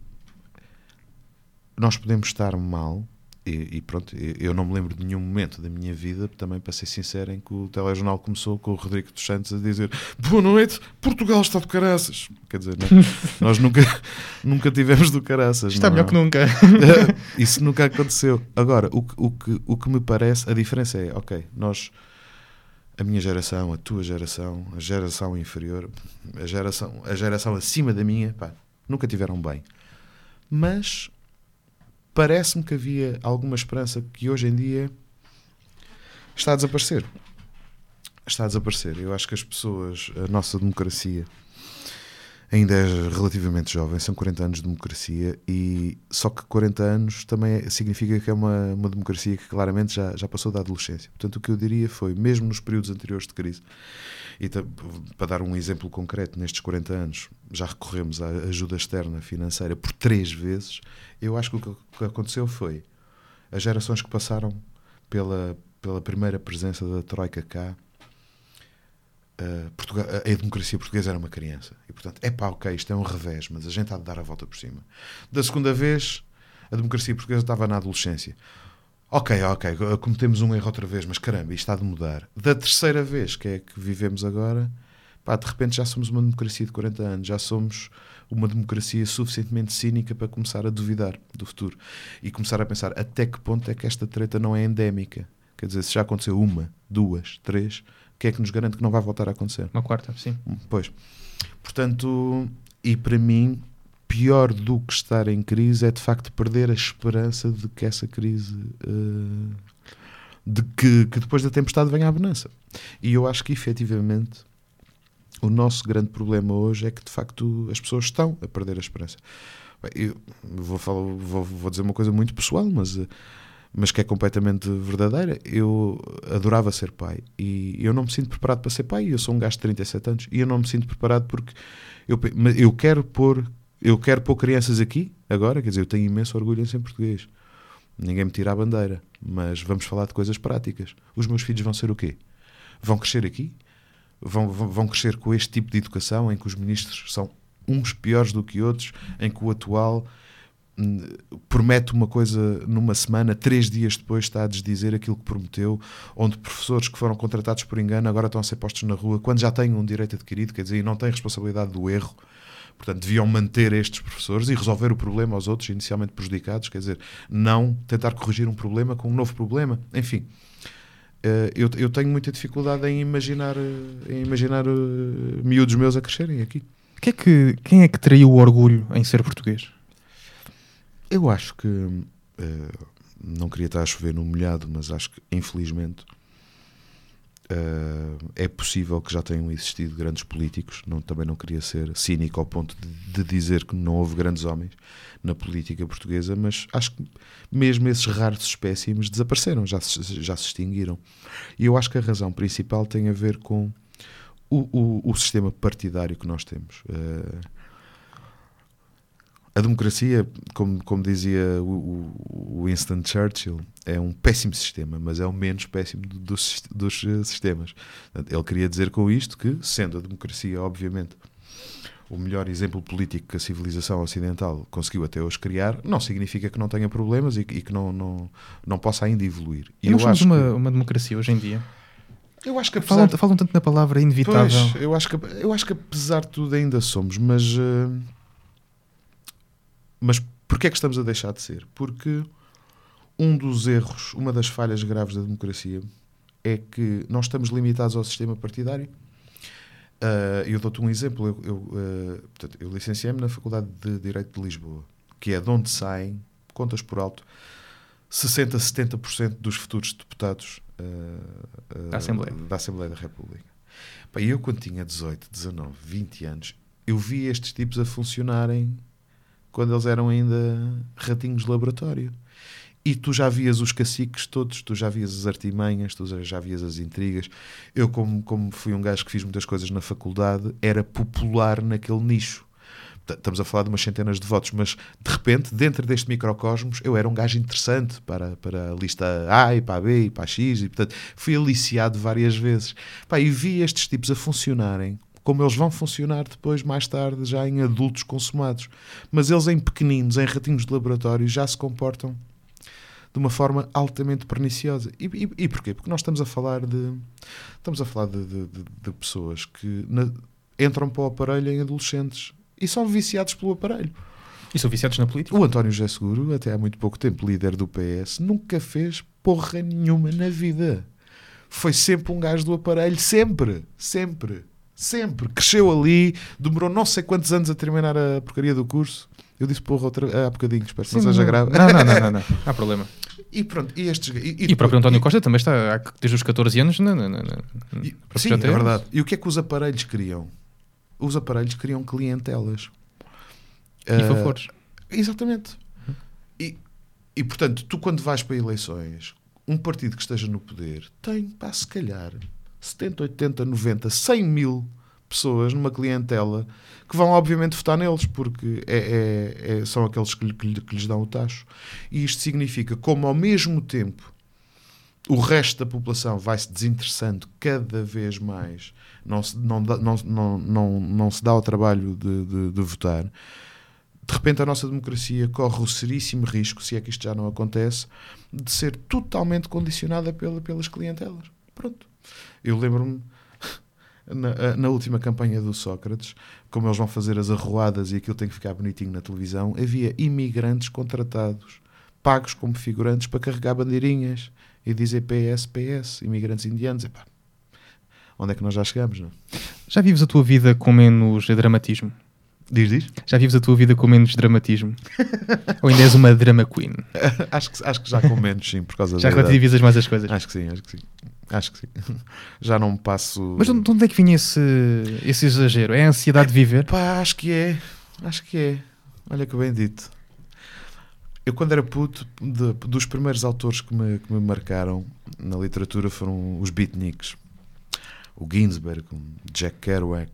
nós podemos estar mal, e, e pronto, eu não me lembro de nenhum momento da minha vida, também para ser sincero, em que o telejornal começou com o Rodrigo dos Santos a dizer: boa noite, Portugal está de caraças. Quer dizer, não, nós nunca, nunca tivemos do caraças. Está não, melhor que nunca. Isso nunca aconteceu. Agora, o que, o, que, o que me parece, a diferença é, ok, nós, a minha geração, a tua geração, a geração inferior, a geração, a geração acima da minha, pá, nunca tiveram bem. Mas parece-me que havia alguma esperança que hoje em dia está a desaparecer. Está a desaparecer. Eu acho que as pessoas, a nossa democracia ainda é relativamente jovem, são quarenta anos de democracia, e só que quarenta anos também é, significa que é uma, uma democracia que claramente já, já passou da adolescência. Portanto, o que eu diria foi, mesmo nos períodos anteriores de crise, e para dar um exemplo concreto, nestes quarenta anos já recorremos à ajuda externa financeira por três vezes. Eu acho que o que aconteceu foi as gerações que passaram pela, pela primeira presença da Troika cá, Uh, Portugal, a democracia portuguesa era uma criança e portanto, é pá, ok, isto é um revés, mas a gente há de dar a volta por cima. Da segunda vez, a democracia portuguesa estava na adolescência. Ok, ok, cometemos um erro outra vez, mas caramba, isto está de mudar. Da terceira vez, que é que vivemos agora, pá, de repente já somos uma democracia de quarenta anos, já somos uma democracia suficientemente cínica para começar a duvidar do futuro e começar a pensar até que ponto é que esta treta não é endémica. Quer dizer, se já aconteceu uma, duas, três, o que é que nos garante que não vai voltar a acontecer? Uma quarta, sim. Pois. Portanto, e para mim, pior do que estar em crise é de facto perder a esperança de que essa crise, uh, de que, que depois da tempestade venha a bonança. E eu acho que efetivamente o nosso grande problema hoje é que de facto as pessoas estão a perder a esperança. Bem, eu vou, falar, vou, vou dizer uma coisa muito pessoal, mas... Uh, mas que é completamente verdadeira. Eu adorava ser pai e eu não me sinto preparado para ser pai. Eu sou um gajo de trinta e sete anos e eu não me sinto preparado porque eu, eu quero pôr eu quero pôr crianças aqui agora, quer dizer, eu tenho imenso orgulho em ser português, ninguém me tira a bandeira, mas vamos falar de coisas práticas. Os meus filhos vão ser o quê? Vão crescer aqui? Vão, vão, vão crescer com este tipo de educação em que os ministros são uns piores do que outros, em que o atual promete uma coisa numa semana, três dias depois está a desdizer aquilo que prometeu, onde professores que foram contratados por engano agora estão a ser postos na rua, quando já têm um direito adquirido, quer dizer, e não têm responsabilidade do erro. Portanto, deviam manter estes professores e resolver o problema aos outros inicialmente prejudicados, quer dizer, não tentar corrigir um problema com um novo problema. Enfim, eu, eu tenho muita dificuldade em imaginar, em imaginar miúdos meus a crescerem aqui. Que é que, quem é que traiu o orgulho em ser português? Eu acho que, uh, não queria estar a chover no molhado, mas acho que, infelizmente, uh, é possível que já tenham existido grandes políticos. Não, também não queria ser cínico ao ponto de, de dizer que não houve grandes homens na política portuguesa, mas acho que mesmo esses raros espécimes desapareceram, já se, já se extinguiram. E eu acho que a razão principal tem a ver com o, o, o sistema partidário que nós temos. Uh, A democracia, como, como dizia o, o Winston Churchill, é um péssimo sistema, mas é o menos péssimo dos, dos sistemas. Ele queria dizer com isto que, sendo a democracia, obviamente, o melhor exemplo político que a civilização ocidental conseguiu até hoje criar, não significa que não tenha problemas e, que- e que não, não, não possa ainda evoluir. E nós somos acho uma, que, uma democracia hoje em dia. eu acho que apesar, Falam, falam tanto na palavra inevitável. pois, eu acho que eu acho que apesar de tudo ainda somos, mas eh, mas porquê é que estamos a deixar de ser? Porque um dos erros, uma das falhas graves da democracia é que nós estamos limitados ao sistema partidário. Uh, eu dou-te um exemplo. Eu, eu, uh, portanto, eu licenciei-me na Faculdade de Direito de Lisboa, que é de onde saem, contas por alto, sessenta, setenta por cento dos futuros deputados uh, uh, Da Assembleia. da Assembleia da República. Pá, eu, quando tinha dezoito, dezanove, vinte anos, eu vi estes tipos a funcionarem quando eles eram ainda ratinhos de laboratório. E tu já vias os caciques todos, tu já vias as artimanhas, tu já vias as intrigas. Eu, como, como fui um gajo que fiz muitas coisas na faculdade, era popular naquele nicho. T- Estamos a falar de umas centenas de votos, mas de repente, dentro deste microcosmos, eu era um gajo interessante para, para a lista A e para a B e para a X, e portanto fui aliciado várias vezes. Pá, e vi estes tipos a funcionarem como eles vão funcionar depois, mais tarde, já em adultos consumados. Mas eles, em pequeninos, em ratinhos de laboratório, já se comportam de uma forma altamente perniciosa. E, e, e porquê? Porque nós estamos a falar de estamos a falar de, de, de, de pessoas que na, entram para o aparelho em adolescentes e são viciados pelo aparelho. E são viciados na política. O António José Seguro, até há muito pouco tempo líder do P S, nunca fez porra nenhuma na vida. Foi sempre um gajo do aparelho, sempre, sempre, sempre. Cresceu ali, demorou não sei quantos anos a terminar a porcaria do curso. Eu disse porra outra, há bocadinho, espero que não seja grave. Não, não, não, não, não. Não há problema. E pronto, e estes... E, E o próprio António e- Costa também está há- desde os catorze anos na, na, na, na, e- para sim, já é ter- verdade. E o que é que os aparelhos criam? Os aparelhos criam clientelas. E Ah, favores. Exatamente. E, e, portanto, tu quando vais para eleições, um partido que esteja no poder tem, pá, se calhar, setenta, oitenta, noventa, cem mil pessoas numa clientela que vão, obviamente, votar neles, porque é, é- é- são aqueles que, lhe- que lhe- que lhes dão o tacho. E isto significa, como ao mesmo tempo o resto da população vai-se desinteressando cada vez mais, não se, não, dá- não, não, não, não se dá ao trabalho de, de- de votar, de repente a nossa democracia corre o seríssimo risco, se é que isto já não acontece, de ser totalmente condicionada pela, pelas clientelas. Pronto. Eu lembro-me, na, na última campanha do Sócrates, como eles vão fazer as arruadas e aquilo tem que ficar bonitinho na televisão, havia imigrantes contratados, pagos como figurantes para carregar bandeirinhas e dizer P S, P S, imigrantes indianos. Epá, onde é que nós já chegamos, não? Já vives a tua vida com menos dramatismo? Diz, diz. Já vives a tua vida com menos dramatismo? Ou ainda és uma drama queen? acho, que, acho que já com menos, sim, por causa Já da idade. relativizas mais as coisas? Acho que sim, acho que sim. Acho que sim. Já não me passo... Mas de onde de onde é que vinha esse, esse exagero? É a ansiedade de viver? Pá, acho que é. Acho que é. Olha que bem dito. Eu, quando era puto, de- dos primeiros autores que me, que me marcaram na literatura foram os beatniks. O Ginsberg, o Jack Kerouac.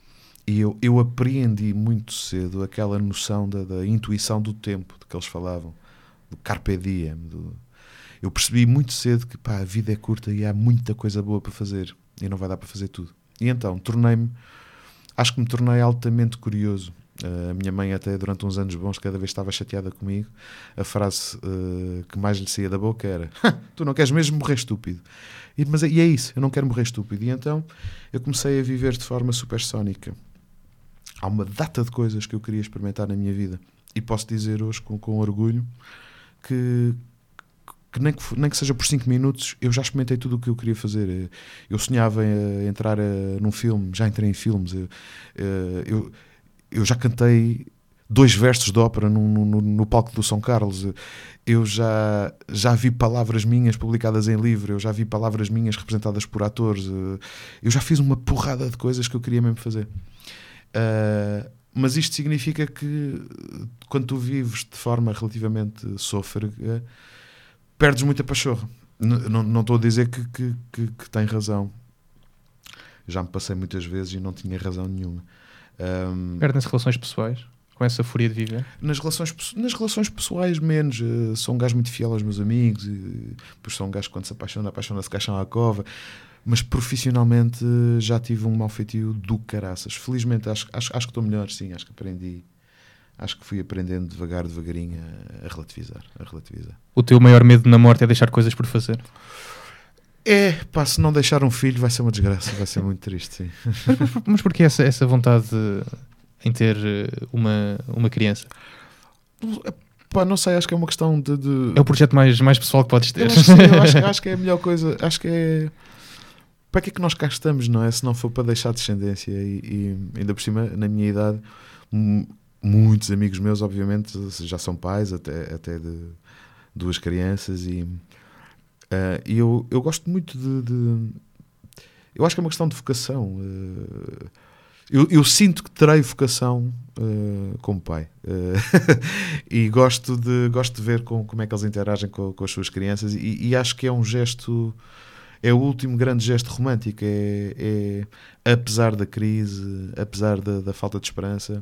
E eu, eu apreendi muito cedo aquela noção da, da intuição do tempo, de que eles falavam. Do carpe diem. Do... Eu percebi muito cedo que, pá, a vida é curta e há muita coisa boa para fazer. E não vai dar para fazer tudo. E então, tornei-me... Acho que me tornei altamente curioso. Uh, a minha mãe até durante uns anos bons, cada vez estava chateada comigo, a frase uh, que mais lhe saía da boca era: tu não queres mesmo morrer estúpido. E, mas, é- e é isso, eu não quero morrer estúpido. E então eu comecei a viver de forma supersónica. Há uma data de coisas que eu queria experimentar na minha vida. E posso dizer hoje com, com orgulho que, que, nem que fo- nem que seja por cinco minutos eu já experimentei tudo o que eu queria fazer. Eu sonhava em uh, entrar uh, num filme, já entrei em filmes. Eu, uh, eu, eu já cantei dois versos de ópera no, no, no palco do São Carlos. Eu já, já vi palavras minhas publicadas em livro. Eu já vi palavras minhas representadas por atores. Eu já fiz uma porrada de coisas que eu queria mesmo fazer. Uh, mas isto significa que quando tu vives de forma relativamente sôfrega, perdes muita pachorra. N- Não, não estou a dizer que, que, que, que tem razão. Já me passei muitas vezes e não tinha razão nenhuma. Um, Perdem-se relações pessoais? com essa fúria de viver? Nas relações, pesso- nas relações pessoais, menos. Uh, sou um gajo muito fiel aos meus amigos, e, depois sou um gajo que quando se apaixona, apaixona-se caixão à cova. Mas profissionalmente uh, já tive um mau feitio do caraças. Felizmente acho, acho, acho que estou melhor, sim, acho que aprendi. Acho que fui aprendendo devagar, devagarinho a, a relativizar, a relativizar. O teu maior medo na morte é deixar coisas por fazer? É, pá, se não deixar um filho vai ser uma desgraça, vai ser muito triste, sim. Mas, mas porquê essa, essa vontade em ter eh, uma, uma criança? Pá, não sei, acho que é uma questão de... de... É o projeto mais, mais pessoal que podes ter. Eu acho, que sim, eu acho, acho que é a melhor coisa, acho que é... Para que é que nós cá estamos, não é? Se não for para deixar descendência e, e ainda por cima, na minha idade, m- muitos amigos meus, obviamente, já são pais, até, até de duas crianças e... Uh, e eu, eu gosto muito de, de... Eu acho que é uma questão de vocação. Uh, eu, eu sinto que terei vocação uh, como pai. Uh, e gosto de, gosto de ver com, como é que eles interagem com, com as suas crianças. E, e acho que é um gesto... É o último grande gesto romântico. É, é apesar da crise, apesar da, da falta de esperança...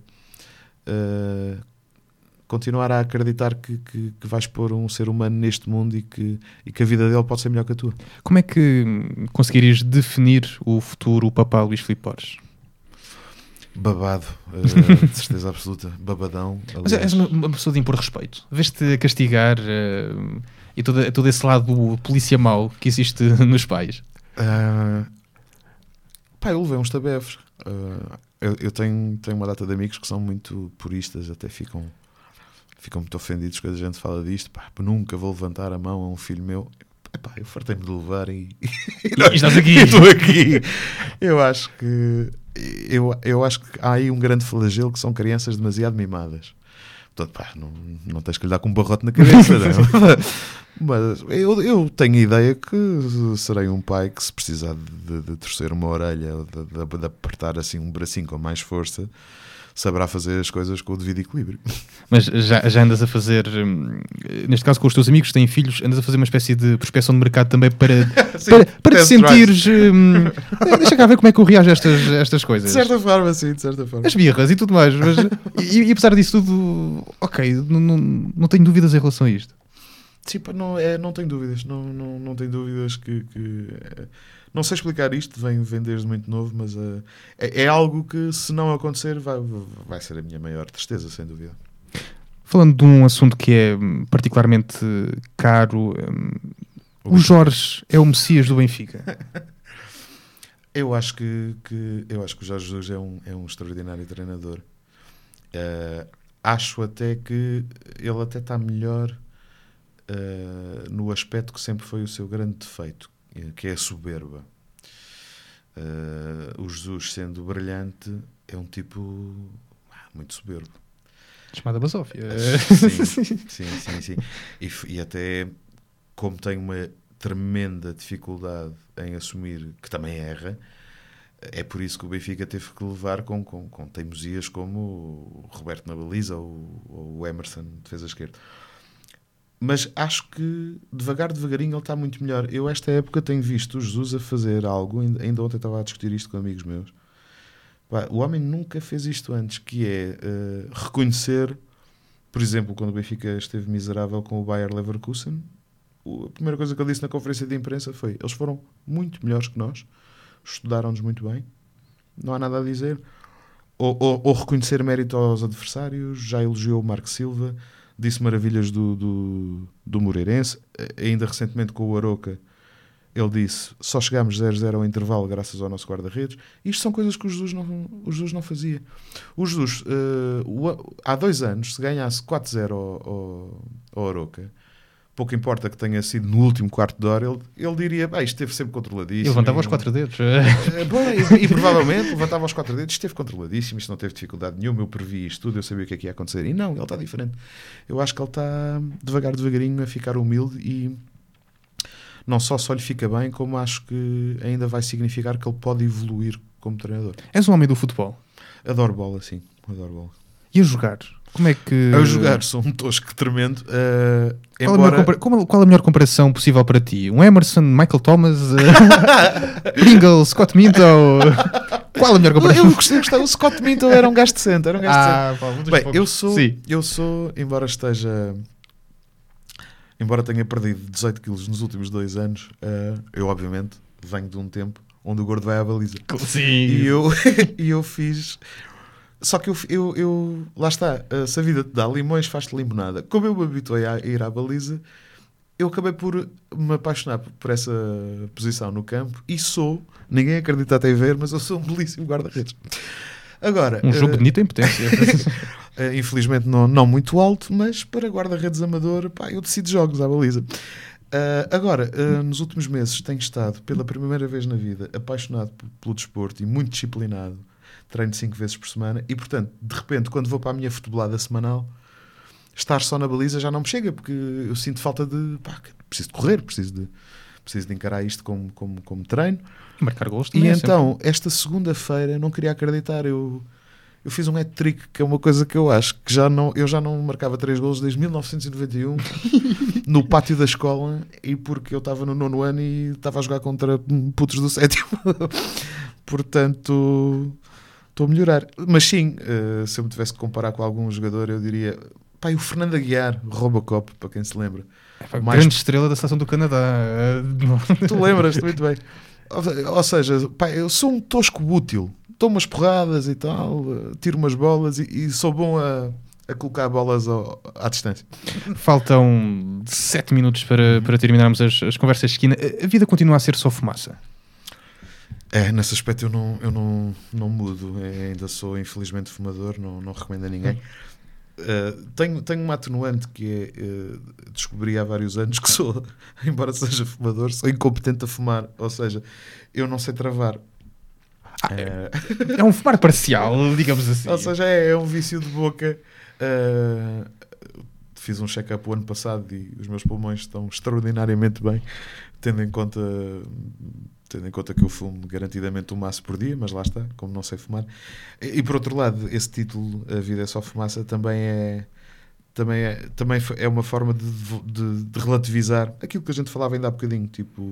Uh, continuar a acreditar que, que, que vais pôr um ser humano neste mundo e que, e que a vida dele pode ser melhor que a tua. Como é que conseguirias definir o futuro papá Luís Filipe Borges? Babado, uh, de certeza absoluta. Babadão. Mas és uma, uma pessoa de impor respeito. Vês-te a castigar uh, e todo, todo esse lado polícia mau que existe nos pais? Uh, pá, eu levei uns tabefes. Uh, eu eu tenho, tenho uma data de amigos que são muito puristas, até ficam... ficam muito ofendidos quando a gente fala disto. Pá, nunca vou levantar a mão a um filho meu. Epá, eu fartei-me de levar e, e, E estás aqui. estou aqui. Eu acho que eu, eu acho que há aí um grande flagelo que são crianças demasiado mimadas. Portanto, pá, não, não tens que lhe dar com um barrote na cabeça, não. Mas eu, eu tenho a ideia que serei um pai que, se precisar de, de torcer uma orelha ou de, de, de apertar assim um bracinho com mais força, saberá fazer as coisas com o devido equilíbrio. Mas já, já andas a fazer, hum, neste caso com os teus amigos que têm filhos, andas a fazer uma espécie de prospecção de mercado também para, Sim, para, para te test sentires... Hum, deixa cá ver como é que eu reajo a estas, a estas coisas. De certa forma, sim, de certa forma. As birras e tudo mais. Mas, e, e apesar disso tudo, ok, não, não, não tenho dúvidas em relação a isto. Sim, pá, não, é, não tenho dúvidas. Não, não, não tenho dúvidas que... que é, não sei explicar isto, vem, vem desde muito novo, mas uh, é, é algo que, se não acontecer, vai, vai ser a minha maior tristeza, sem dúvida. Falando de um assunto que é hum, particularmente caro, hum, o Jorge é o Messias do Benfica. Eu acho que, que, eu acho que o Jorge Jesus é um, é um extraordinário treinador. Uh, acho até que ele até está melhor uh, no aspecto que sempre foi o seu grande defeito, que é a soberba. Uh, o Jesus, sendo brilhante, é um tipo ah, muito soberbo. Chamada Basófia. Sim, sim, sim, sim. E, e até, como tem uma tremenda dificuldade em assumir que também erra, é por isso que o Benfica teve que levar com, com, com teimosias como o Roberto na baliza ou, ou o Emerson, defesa esquerda. Mas acho que devagar, devagarinho ele está muito melhor. Eu esta época tenho visto o Jesus a fazer algo, ainda ontem estava a discutir isto com amigos meus. Pá, o homem nunca fez isto antes, que é uh, reconhecer, por exemplo, quando o Benfica esteve miserável com o Bayer Leverkusen, a primeira coisa que ele disse na conferência de imprensa foi: eles foram muito melhores que nós, estudaram-nos muito bem, não há nada a dizer. Ou, ou, ou reconhecer mérito aos adversários, já elogiou o Marco Silva, disse maravilhas do, do, do Moreirense. Ainda recentemente com o Aroca, ele disse: só chegámos zero a zero ao intervalo graças ao nosso guarda-redes. Isto são coisas que o Jesus não, o Jesus não fazia. O Jesus, uh, o, há dois anos, se ganhasse quatro a zero ao, ao, ao Aroca, pouco importa que tenha sido no último quarto de hora, ele, ele diria: ah, isto esteve sempre controladíssimo. E levantava os quatro dedos. Uh, bom, e, e provavelmente levantava os quatro dedos. Esteve controladíssimo, isto não teve dificuldade nenhuma, eu previ isto tudo, eu sabia o que é que ia acontecer. E não, ele está diferente. Eu acho que ele está devagar, devagarinho a ficar humilde, e não só só lhe fica bem, como acho que ainda vai significar que ele pode evoluir como treinador. És um homem do futebol. Adoro bola, sim. Adoro bola. E a jogar? Como é que... A jogar sou um tosco tremendo. Uh, Qual, a embora... melhor compara- como- qual a melhor comparação possível para ti? Um Emerson, Michael Thomas, uh, Pringle, Scott Minto? Qual a melhor Eu, comparação? eu gostei, gostei. O Scott Minto era um gajo decente. Era um gajo decente. Ah, pá, um dos Bem, poucos. eu sou, Sim. eu sou, embora esteja, embora tenha perdido dezoito quilos nos últimos dois anos, uh, eu obviamente venho de um tempo onde o gordo vai à baliza. Sim. E eu, e eu fiz. Só que eu, eu, eu lá está, uh, se a vida te dá limões, faz-te limonada. Como eu me habituei a ir à baliza, eu acabei por me apaixonar por essa posição no campo e sou, ninguém acredita até ver, mas eu sou um belíssimo guarda-redes. Agora, Um jogo uh, bonito em potência. Uh, infelizmente não, não muito alto, mas para guarda-redes amador, pá, eu decido jogos à baliza. Uh, agora, uh, nos últimos meses tenho estado, pela primeira vez na vida, apaixonado p- pelo desporto e muito disciplinado. Treino cinco vezes por semana e, portanto, de repente, quando vou para a minha futebolada semanal, estar só na baliza já não me chega, porque eu sinto falta de... Pá, preciso de correr, preciso de, preciso de encarar isto como, como, como treino. Marcar gols E também é então, esta segunda-feira, não queria acreditar, eu... Eu fiz um hat-trick, que é uma coisa que eu acho que já não, eu já não marcava três golos desde mil novecentos e noventa e um no pátio da escola, e porque eu estava no nono ano e estava a jogar contra putos do sétimo. Portanto, estou a melhorar. Mas sim, uh, se eu me tivesse que comparar com algum jogador, eu diria... Pá, e o Fernando Aguiar, Robocop, para quem se lembra. sempre. mais- Grande estrela da seleção do Canadá. Uh, Tu lembras-te muito bem. Ou, ou seja, pá, eu sou um tosco útil. Dou umas porradas e tal, uh, tiro umas bolas e, e sou bom a, a colocar bolas ao, à distância. Faltam sete minutos para, para terminarmos as, as conversas de esquina. A a vida continua a ser só fumaça. É, nesse aspecto eu não, eu não, não mudo. É, ainda sou infelizmente fumador, não, não recomendo a ninguém. Uh, tenho, tenho uma atenuante que é, uh, descobri há vários anos que sou, embora seja fumador, sou incompetente a fumar. Ou seja, eu não sei travar. Ah, é. É um fumar parcial, digamos assim. Ou seja, é, é um vício de boca. Uh, fiz um check-up o ano passado e os meus pulmões estão extraordinariamente bem, tendo em conta, tendo em conta que eu fumo garantidamente um maço por dia, mas lá está, como não sei fumar. E, e por outro lado, esse título, A Vida é Só Fumaça, também é, também é, também é uma forma de, de, de relativizar aquilo que a gente falava ainda há bocadinho, tipo...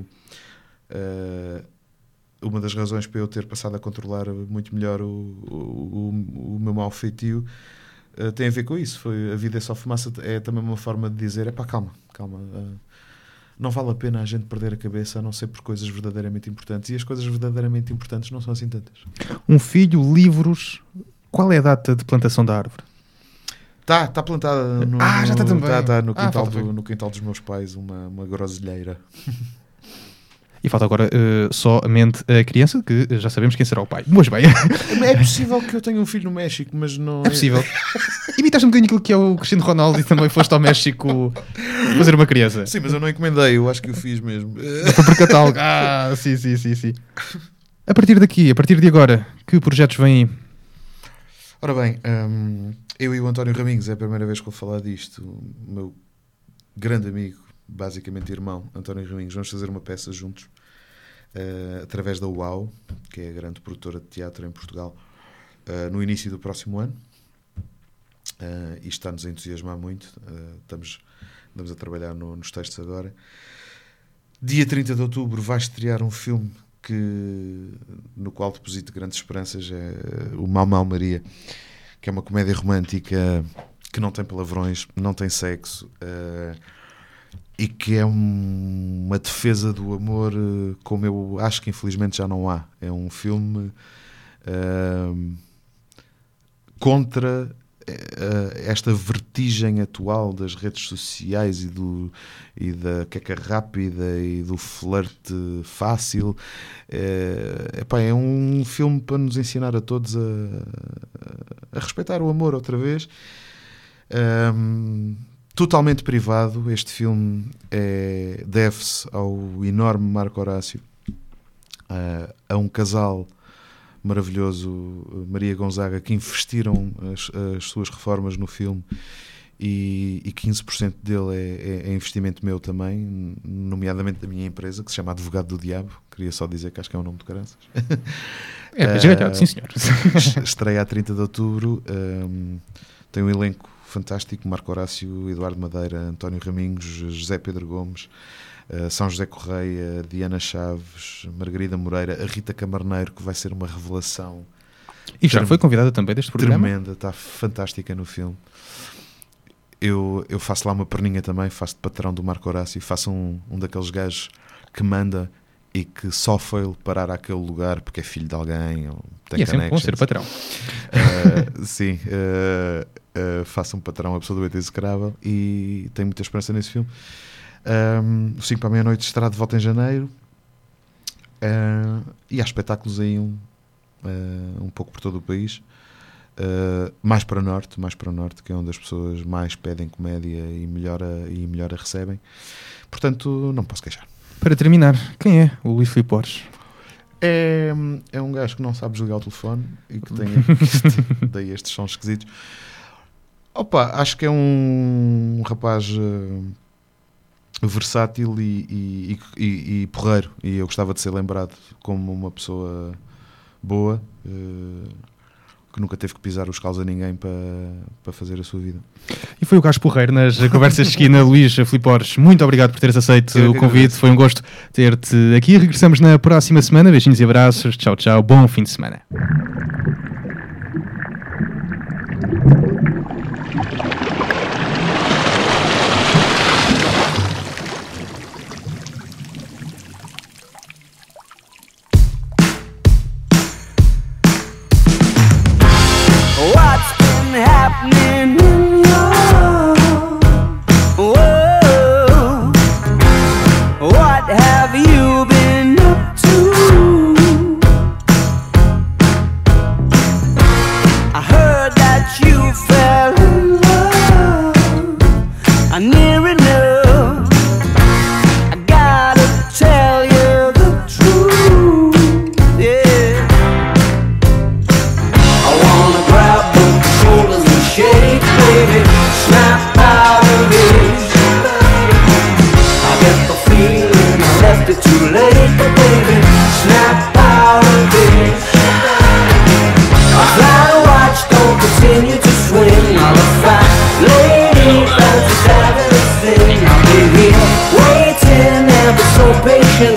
Uh, uma das razões para eu ter passado a controlar muito melhor o, o, o, o meu mau feitio uh, tem a ver com isso. Foi, a vida é só fumaça, é também uma forma de dizer, é pá, calma, calma, uh, não vale a pena a gente perder a cabeça a não ser por coisas verdadeiramente importantes, e as coisas verdadeiramente importantes não são assim tantas. Um filho, livros. Qual é a data de plantação da árvore? Está tá plantada no, Ah, já está também. tá, tá no, Ah, quintal falta do, ver. no quintal dos meus pais uma, uma groselheira. E falta agora uh, somente a criança, que já sabemos quem será o pai. Mas bem, É possível que eu tenha um filho no México, mas não é possível. Imitaste um bocadinho aquilo que é o Cristiano Ronaldo e também foste ao México fazer uma criança. Sim, mas eu não encomendei, eu acho que o fiz mesmo. Foi por catálogo. Ah, sim, sim, sim, sim. A partir daqui, a partir de agora, que projetos vêm aí? Ora bem, hum, eu e o António Raminhos, é a primeira vez que vou falar disto. O meu grande amigo, basicamente irmão, António Raminhos, vamos fazer uma peça juntos, uh, através da UAU, que é a grande produtora de teatro em Portugal, uh, no início do próximo ano. Uh, e está-nos a entusiasmar muito. Uh, estamos, andamos a trabalhar no, nos textos agora. Dia trinta de outubro vai estrear um filme que, no qual deposito grandes esperanças, é o Mau Mau Maria, que é uma comédia romântica que não tem palavrões, não tem sexo, uh, e que é um, uma defesa do amor uh, como eu acho que infelizmente já não há. É um filme uh, contra uh, esta vertigem atual das redes sociais e, do, e da queca rápida e do flerte fácil. Uh, epá, é um filme para nos ensinar a todos a, a respeitar o amor outra vez. Um, totalmente privado. Este filme é, deve-se ao enorme Marco Horácio, uh, a um casal maravilhoso, Maria Gonzaga, que investiram as, as suas reformas no filme, e, e quinze por cento dele é, é, é investimento meu também, nomeadamente da minha empresa, que se chama Advogado do Diabo. Queria só dizer que acho que é o nome do caraças. É, uh, sim senhor. Estreia a trinta de outubro. Um, tem um elenco fantástico: Marco Horácio, Eduardo Madeira, António Raminhos, José Pedro Gomes, uh, São José Correia, Diana Chaves, Margarida Moreira, a Rita Camarneiro, que vai ser uma revelação. E já foi convidada também deste programa? Tremenda, está fantástica no filme. Eu, eu faço lá uma perninha também, faço de patrão do Marco Horácio, faço um, um daqueles gajos que manda e que só foi parar àquele lugar porque é filho de alguém ou tem e é sempre bom ser patrão. Uh, sim, uh, uh, faço um patrão absolutamente execrável e tenho muita esperança nesse filme. Um, cinco para a meia-noite estará de volta em janeiro, uh, e há espetáculos aí um, uh, um pouco por todo o país. Uh, mais para o norte, mais para o norte, que é onde as pessoas mais pedem comédia e melhor a, e melhor a recebem. Portanto, não posso queixar. Para terminar, quem é o Luís Filipe Borges? É, é um gajo que não sabe desligar o telefone e que tem daí estes sons esquisitos. Opa, acho que é um rapaz uh, versátil e, e, e, e porreiro, e eu gostava de ser lembrado como uma pessoa boa, uh, que nunca teve que pisar os calos a ninguém para, para fazer a sua vida. E foi o Gajo Porreiro nas conversas de esquina. Luís Filipe Borges, muito obrigado por teres aceito o convite, agradeço. Foi um gosto ter-te aqui. Regressamos na próxima semana. Beijinhos e abraços, tchau, tchau, bom fim de semana. What's been happening in your world? What have you been up to? I heard that you fell in love. I near enough. I gotta tell you the truth, yeah. I wanna grab both shoulders and shake, baby, snap out of it. I get the feeling I left it too late, but baby, snap out of it. I fly to watch, don't continue to swing. All the fat lady, that's a fabulous thing. I'll be here waiting, ever so patient.